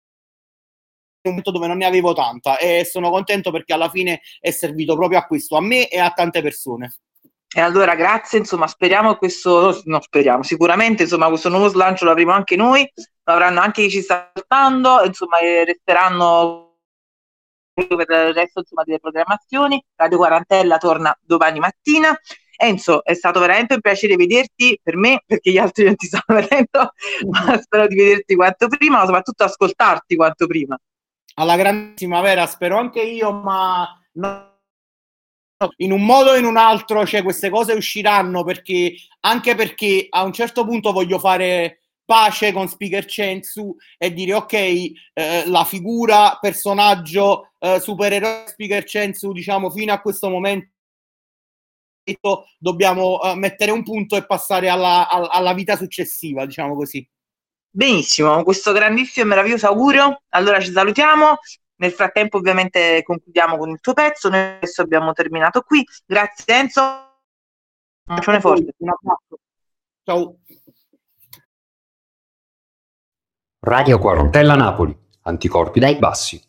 Speaker 3: un momento dove non ne avevo tanta, e sono contento perché alla fine è servito proprio a questo, a me e a tante persone.
Speaker 2: E allora grazie, insomma, speriamo che questo, no speriamo, sicuramente insomma questo nuovo slancio lo avremo anche noi, lo avranno anche chi ci sta ascoltando, insomma resteranno per il resto, insomma, delle programmazioni. Radio Quarantella torna domani mattina. Enzo, è stato veramente un piacere vederti, per me, perché gli altri non ti stanno vedendo, ma spero di vederti quanto prima, ma soprattutto ascoltarti quanto prima.
Speaker 3: Alla grandissima Vera, spero anche io, ma no, in un modo o in un altro, cioè, queste cose usciranno, perché anche perché a un certo punto voglio fare pace con Speaker Censu e dire ok, eh, la figura, personaggio, eh, supereroe Speaker Censu, diciamo, fino a questo momento dobbiamo uh, mettere un punto e passare alla, alla, alla vita successiva, diciamo così.
Speaker 2: Benissimo, con questo grandissimo e meraviglioso augurio, allora ci salutiamo. Nel frattempo ovviamente concludiamo con il tuo pezzo. Noi adesso abbiamo terminato qui. Grazie Enzo, un bacione forte.
Speaker 3: Un abbraccio. Ciao.
Speaker 1: Radio Quarantella Napoli, anticorpi dai bassi.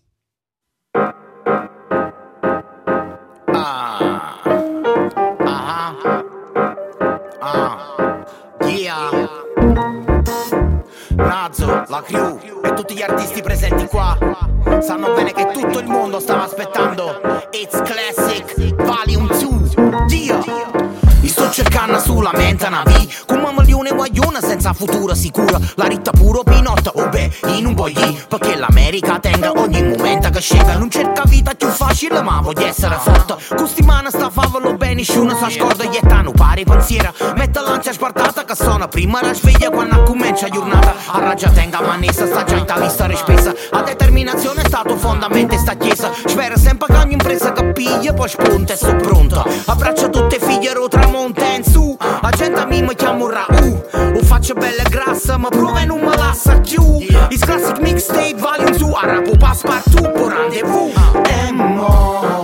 Speaker 6: Razzo, la crew e tutti gli artisti presenti qua sanno bene che tutto il mondo stava aspettando It's Classic Volume due. Dio, mi sto cercando sulla menta navi come un milione guaglione senza futuro sicuro. La ritta puro pinot, oh beh, in un bogli, perché l'America tenga ogni momento che scega. Non cerca vita più facile ma voglio essere forte. Questi man sta favolo bene, nessuno sa scorda. Gli etano pari pensiera, metta lancia spartata che sono prima la sveglia quando comincia la giornata. A raggia tenga manessa, sta già in ta lista respesa. A determinazione è stato fondamento sta chiesa. Spera sempre che ogni impresa capisca
Speaker 10: piglia, poi spunta e so pronta. Abbraccia tutte figlie, ro tramonta in su. La gente a me mi chiamo Raù. O faccio bella grassa, ma prova e non me lassa più. Is classic mixtape, volume two. Arabo passepartout, po rendezvous. E mo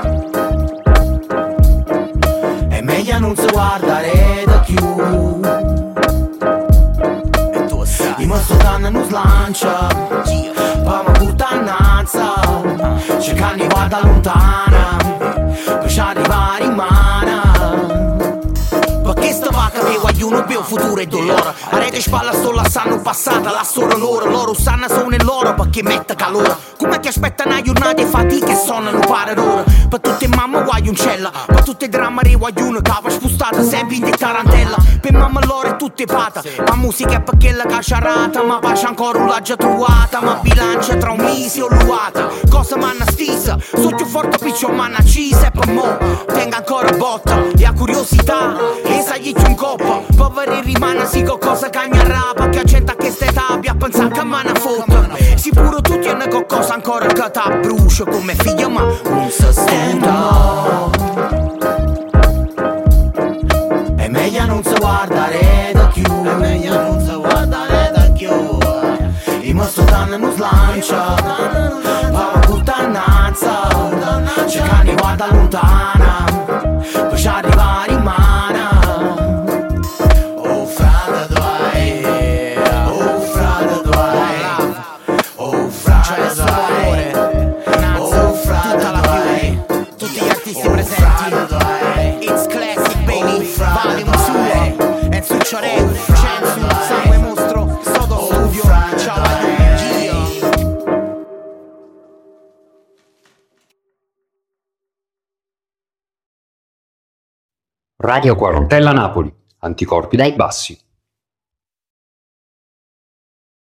Speaker 10: è meglio non si guardare da più. E tu sai, i mostri danno non slancia. Pa ma puttannazza, c'è canni guarda lontana, per ci arrivare in mana. Perché sta vacca che guagliuno per un futuro e dolore. A rete spalla sto la sanno passata, la sono loro. Loro sanno sono in loro perché mette calore. Come ti aspettano a giornate e fatiche e sonano pare d'ora. Per tutte mamme guagliuncella, per tutte dramma re guagliuno cava spostata sempre in di tarantella. Per mamma loro è tutte pata. Ma musica è perché la cacciarata, ma pace ancora un l'aggia trovata. Ma bilancia tra un misi o luata. Cosa manna stisa, so più forte piccio manna cisa. E per mo, tenga ancora botta e a curiosità. E sai un coppa, poveri rimane si qualcosa cagna rapa. Che a gente a che st'età abbia pensato che manna fotta. Sicuro tutti hanno qualcosa ancora che ta brucia come figlia ma non si stenta. È meglio non si guardare da più. È meglio non si guardare da più. I mostri danno non slancia. Pa puttannazza, c'è cani guarda lontana, per ci arrivare in mana. Oh frate dai, oh frate dai, oh frate dai, oh frate dai, tutti gli artisti presenti. It's classic baby, volume two. E su Ciore, Censu, Sangue Mostro, Sodo Studio. Ciao a tutti.
Speaker 1: Radio Quarantella Napoli, anticorpi dai bassi.